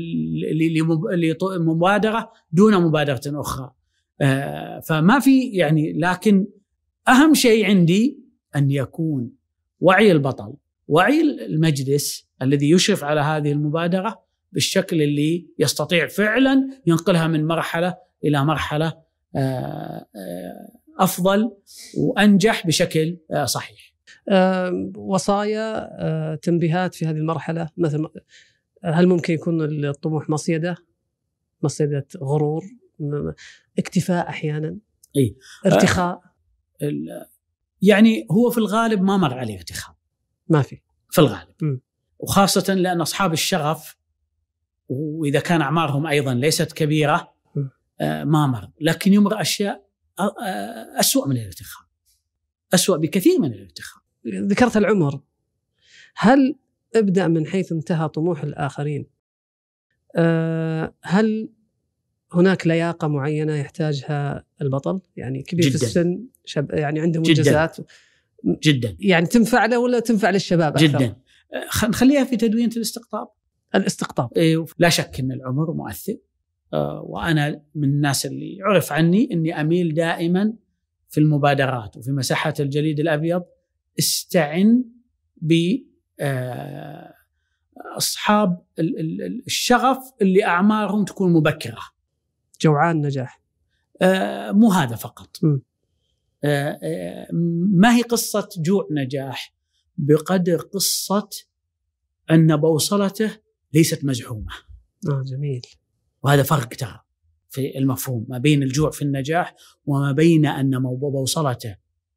S2: لمبادرة دون مبادرة أخرى. آه فما في يعني، لكن أهم شيء عندي أن يكون وعي البطل، وعي المجلس الذي يشرف على هذه المبادرة بالشكل اللي يستطيع فعلا ينقلها من مرحلة إلى مرحلة آه آه أفضل وأنجح بشكل آه صحيح.
S3: آه وصايا آه تنبيهات في هذه المرحلة، مثل هل ممكن يكون الطموح مصيدة مصيدة غرور، اكتفاء أحيانا،
S2: إيه؟
S3: ارتخاء؟
S2: آه يعني هو في الغالب ما مر عليه ارتخاء،
S3: ما في
S2: في الغالب. م. وخاصة لأن أصحاب الشغف وإذا كان أعمارهم أيضا ليست كبيرة آه ما مر، لكن يمر أشياء أسوأ من الارتخاء، أسوأ بكثير من الارتخاء.
S3: ذكرت العمر، هل ابدأ من حيث انتهى طموح الآخرين؟ أه هل هناك لياقة معينة يحتاجها البطل؟ يعني كبير جداً في السن، شاب يعني عنده منجزات
S2: جدا،
S3: يعني تنفع له ولا تنفع للشباب أكثر؟
S2: جدا. نخليها في تدوينة الاستقطاب.
S3: الاستقطاب
S2: إيه، لا شك أن العمر مؤثر. أه وأنا من الناس اللي عرف عني أني أميل دائما في المبادرات وفي مساحة الجليد الأبيض استعن بأصحاب الشغف اللي أعمارهم تكون مبكرة،
S3: جوعان نجاح.
S2: مو هذا فقط،
S3: م.
S2: ما هي قصة جوع نجاح بقدر قصة أن بوصلته ليست مزحومة.
S3: آه جميل. وهذا
S2: وهذا فرق ترى في المفهوم ما بين الجوع في النجاح وما بين أن بوصلته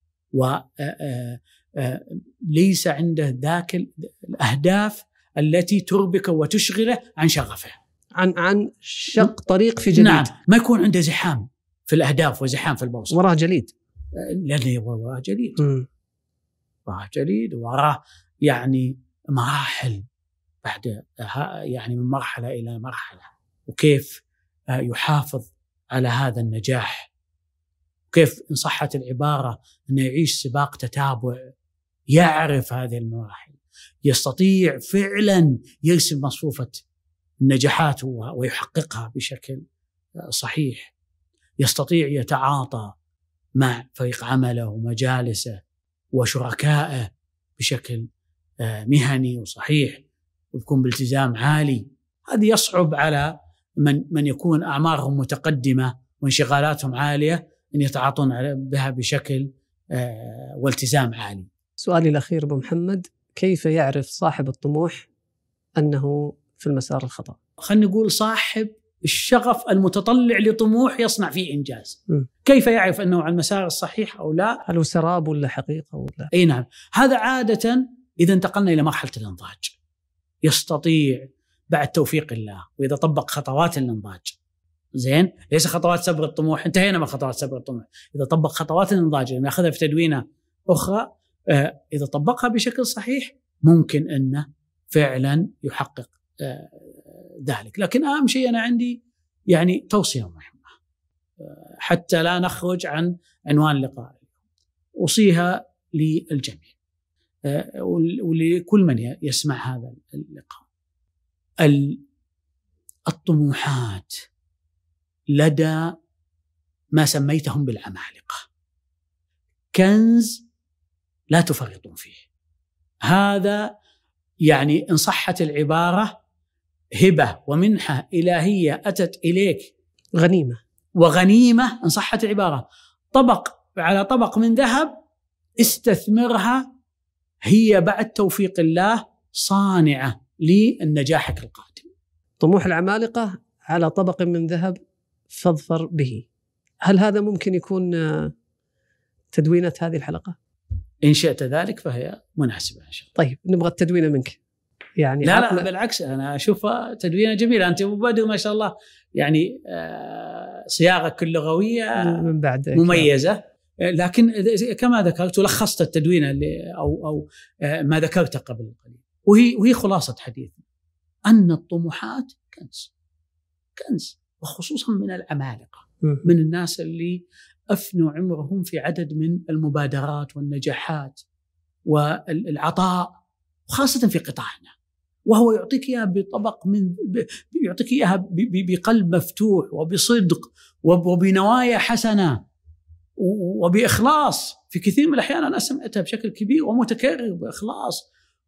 S2: وليس عنده ذاك الأهداف التي تربك وتشغله عن شغفه،
S3: عن عن شق طريق في جليد.
S2: نعم، ما يكون عنده زحام في الأهداف وزحام في البوصلة،
S3: وراه جليد،
S2: لأنه وراه جليد،
S3: م.
S2: وراه جليد وراه يعني مراحل بعد يعني من مرحلة إلى مرحلة، وكيف يحافظ على هذا النجاح، وكيف إن صحت العبارة أنه يعيش سباق تتابع، يعرف هذه المراحل، يستطيع فعلا يرسم مصفوفة النجاحات ويحققها بشكل صحيح، يستطيع يتعاطى مع فريق عمله ومجالسه وشركائه بشكل مهني وصحيح ويكون بالتزام عالي. هذه يصعب على من من يكون أعمارهم متقدمة وانشغالاتهم عالية أن يتعاطون بها بشكل والتزام عالي.
S3: سؤالي الأخير أبو محمد، كيف يعرف صاحب الطموح أنه في المسار الخطأ؟
S2: خلينا نقول صاحب الشغف المتطلع لطموح يصنع فيه إنجاز،
S3: م.
S2: كيف يعرف أنه على المسار الصحيح أو لا؟
S3: هل هو سراب ولا حقيقة ولا؟
S2: أي نعم، هذا عادة إذا انتقلنا إلى مرحلة الانضاج يستطيع بعد توفيق الله، وإذا طبق خطوات الانضاج زين، ليس خطوات سبق الطموح، انتهينا من خطوات سبق الطموح، إذا طبق خطوات الانضاج اللي ناخذها في تدوينة أخرى، آه إذا طبقها بشكل صحيح ممكن أنه فعلا يحقق آه ذلك. لكن أهم شيء أنا عندي يعني توصية مهمة آه حتى لا نخرج عن عنوان اللقاء، أوصيها للجميع آه ولكل من يسمع هذا اللقاء. الطموحات لدى ما سميتهم بالعمالقة كنز لا تفرطون فيه. هذا يعني إن صحت العبارة هبة ومنحة إلهية أتت إليك،
S3: غنيمة
S2: وغنيمة إن صحت العبارة، طبق على طبق من ذهب استثمرها، هي بعد توفيق الله صانعة للنجاحك القادم.
S3: طموح العمالقة على طبق من ذهب فاظفر به. هل هذا ممكن يكون تدوينة هذه الحلقة؟
S2: إن شئت ذلك فهي مناسبة إن شاء الله.
S3: طيب نبغى التدوينة منك يعني.
S2: لا لا بالعكس، أنا أشوفها تدوينة جميلة، أنت مبادئ ما شاء الله يعني صياغة لغوية
S3: من بعد
S2: مميزة، لكن كما ذكرت ولخصت التدوينة اللي أو أو ما ذكرته قبل قليل، وهي وهي خلاصة حديثنا أن الطموحات كنز كنز وخصوصا من العمالقة، من الناس اللي أفنوا عمرهم في عدد من المبادرات والنجاحات والعطاء، وخاصة في قطاعنا، وهو يعطيك إياها بطبق من يعطيك إياها بقلب مفتوح وبصدق وبنوايا حسنة وبإخلاص. في كثير من الأحيان أنا سمعتها بشكل كبير ومتكرر بإخلاص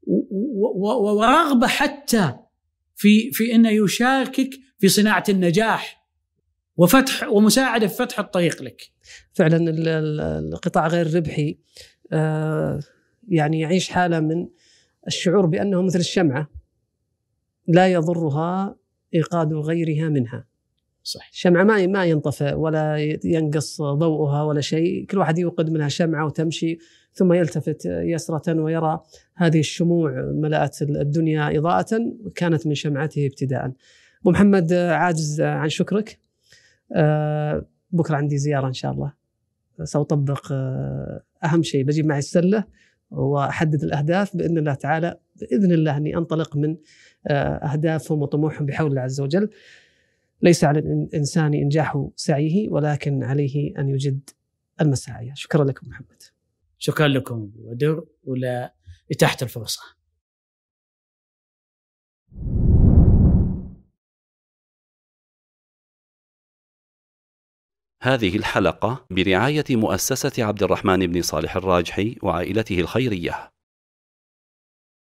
S2: ورغبة حتى في في إنه يشاركك في صناعة النجاح وفتح ومساعدة في فتح الطريق لك.
S3: فعلا القطاع غير الربحي يعني يعيش حالة من الشعور بأنه مثل الشمعة لا يضرها إيقاد غيرها منها.
S2: صحيح.
S3: الشمعة ما ما ينطفئ ولا ينقص ضوءها ولا شيء، كل واحد يوقد منها شمعة وتمشي ثم يلتفت يسرة ويرى هذه الشموع ملأت الدنيا إضاءة كانت من شمعته ابتداء. أبو محمد عاجز عن شكرك، بكرة عندي زيارة إن شاء الله، سأطبق أهم شيء، بجيب معي السلة وأحدد الأهداف بإذن الله تعالى، بإذن الله أني أنطلق من أهدافهم وطموحهم بحول الله عز وجل. ليس على الإنسان إنجاح سعيه ولكن عليه أن يجد المساعي. شكرا لكم محمد.
S2: شكرا لكم ودر ولا إتاحة الفرصة.
S4: هذه الحلقة برعاية مؤسسة عبد الرحمن بن صالح الراجحي وعائلته الخيرية.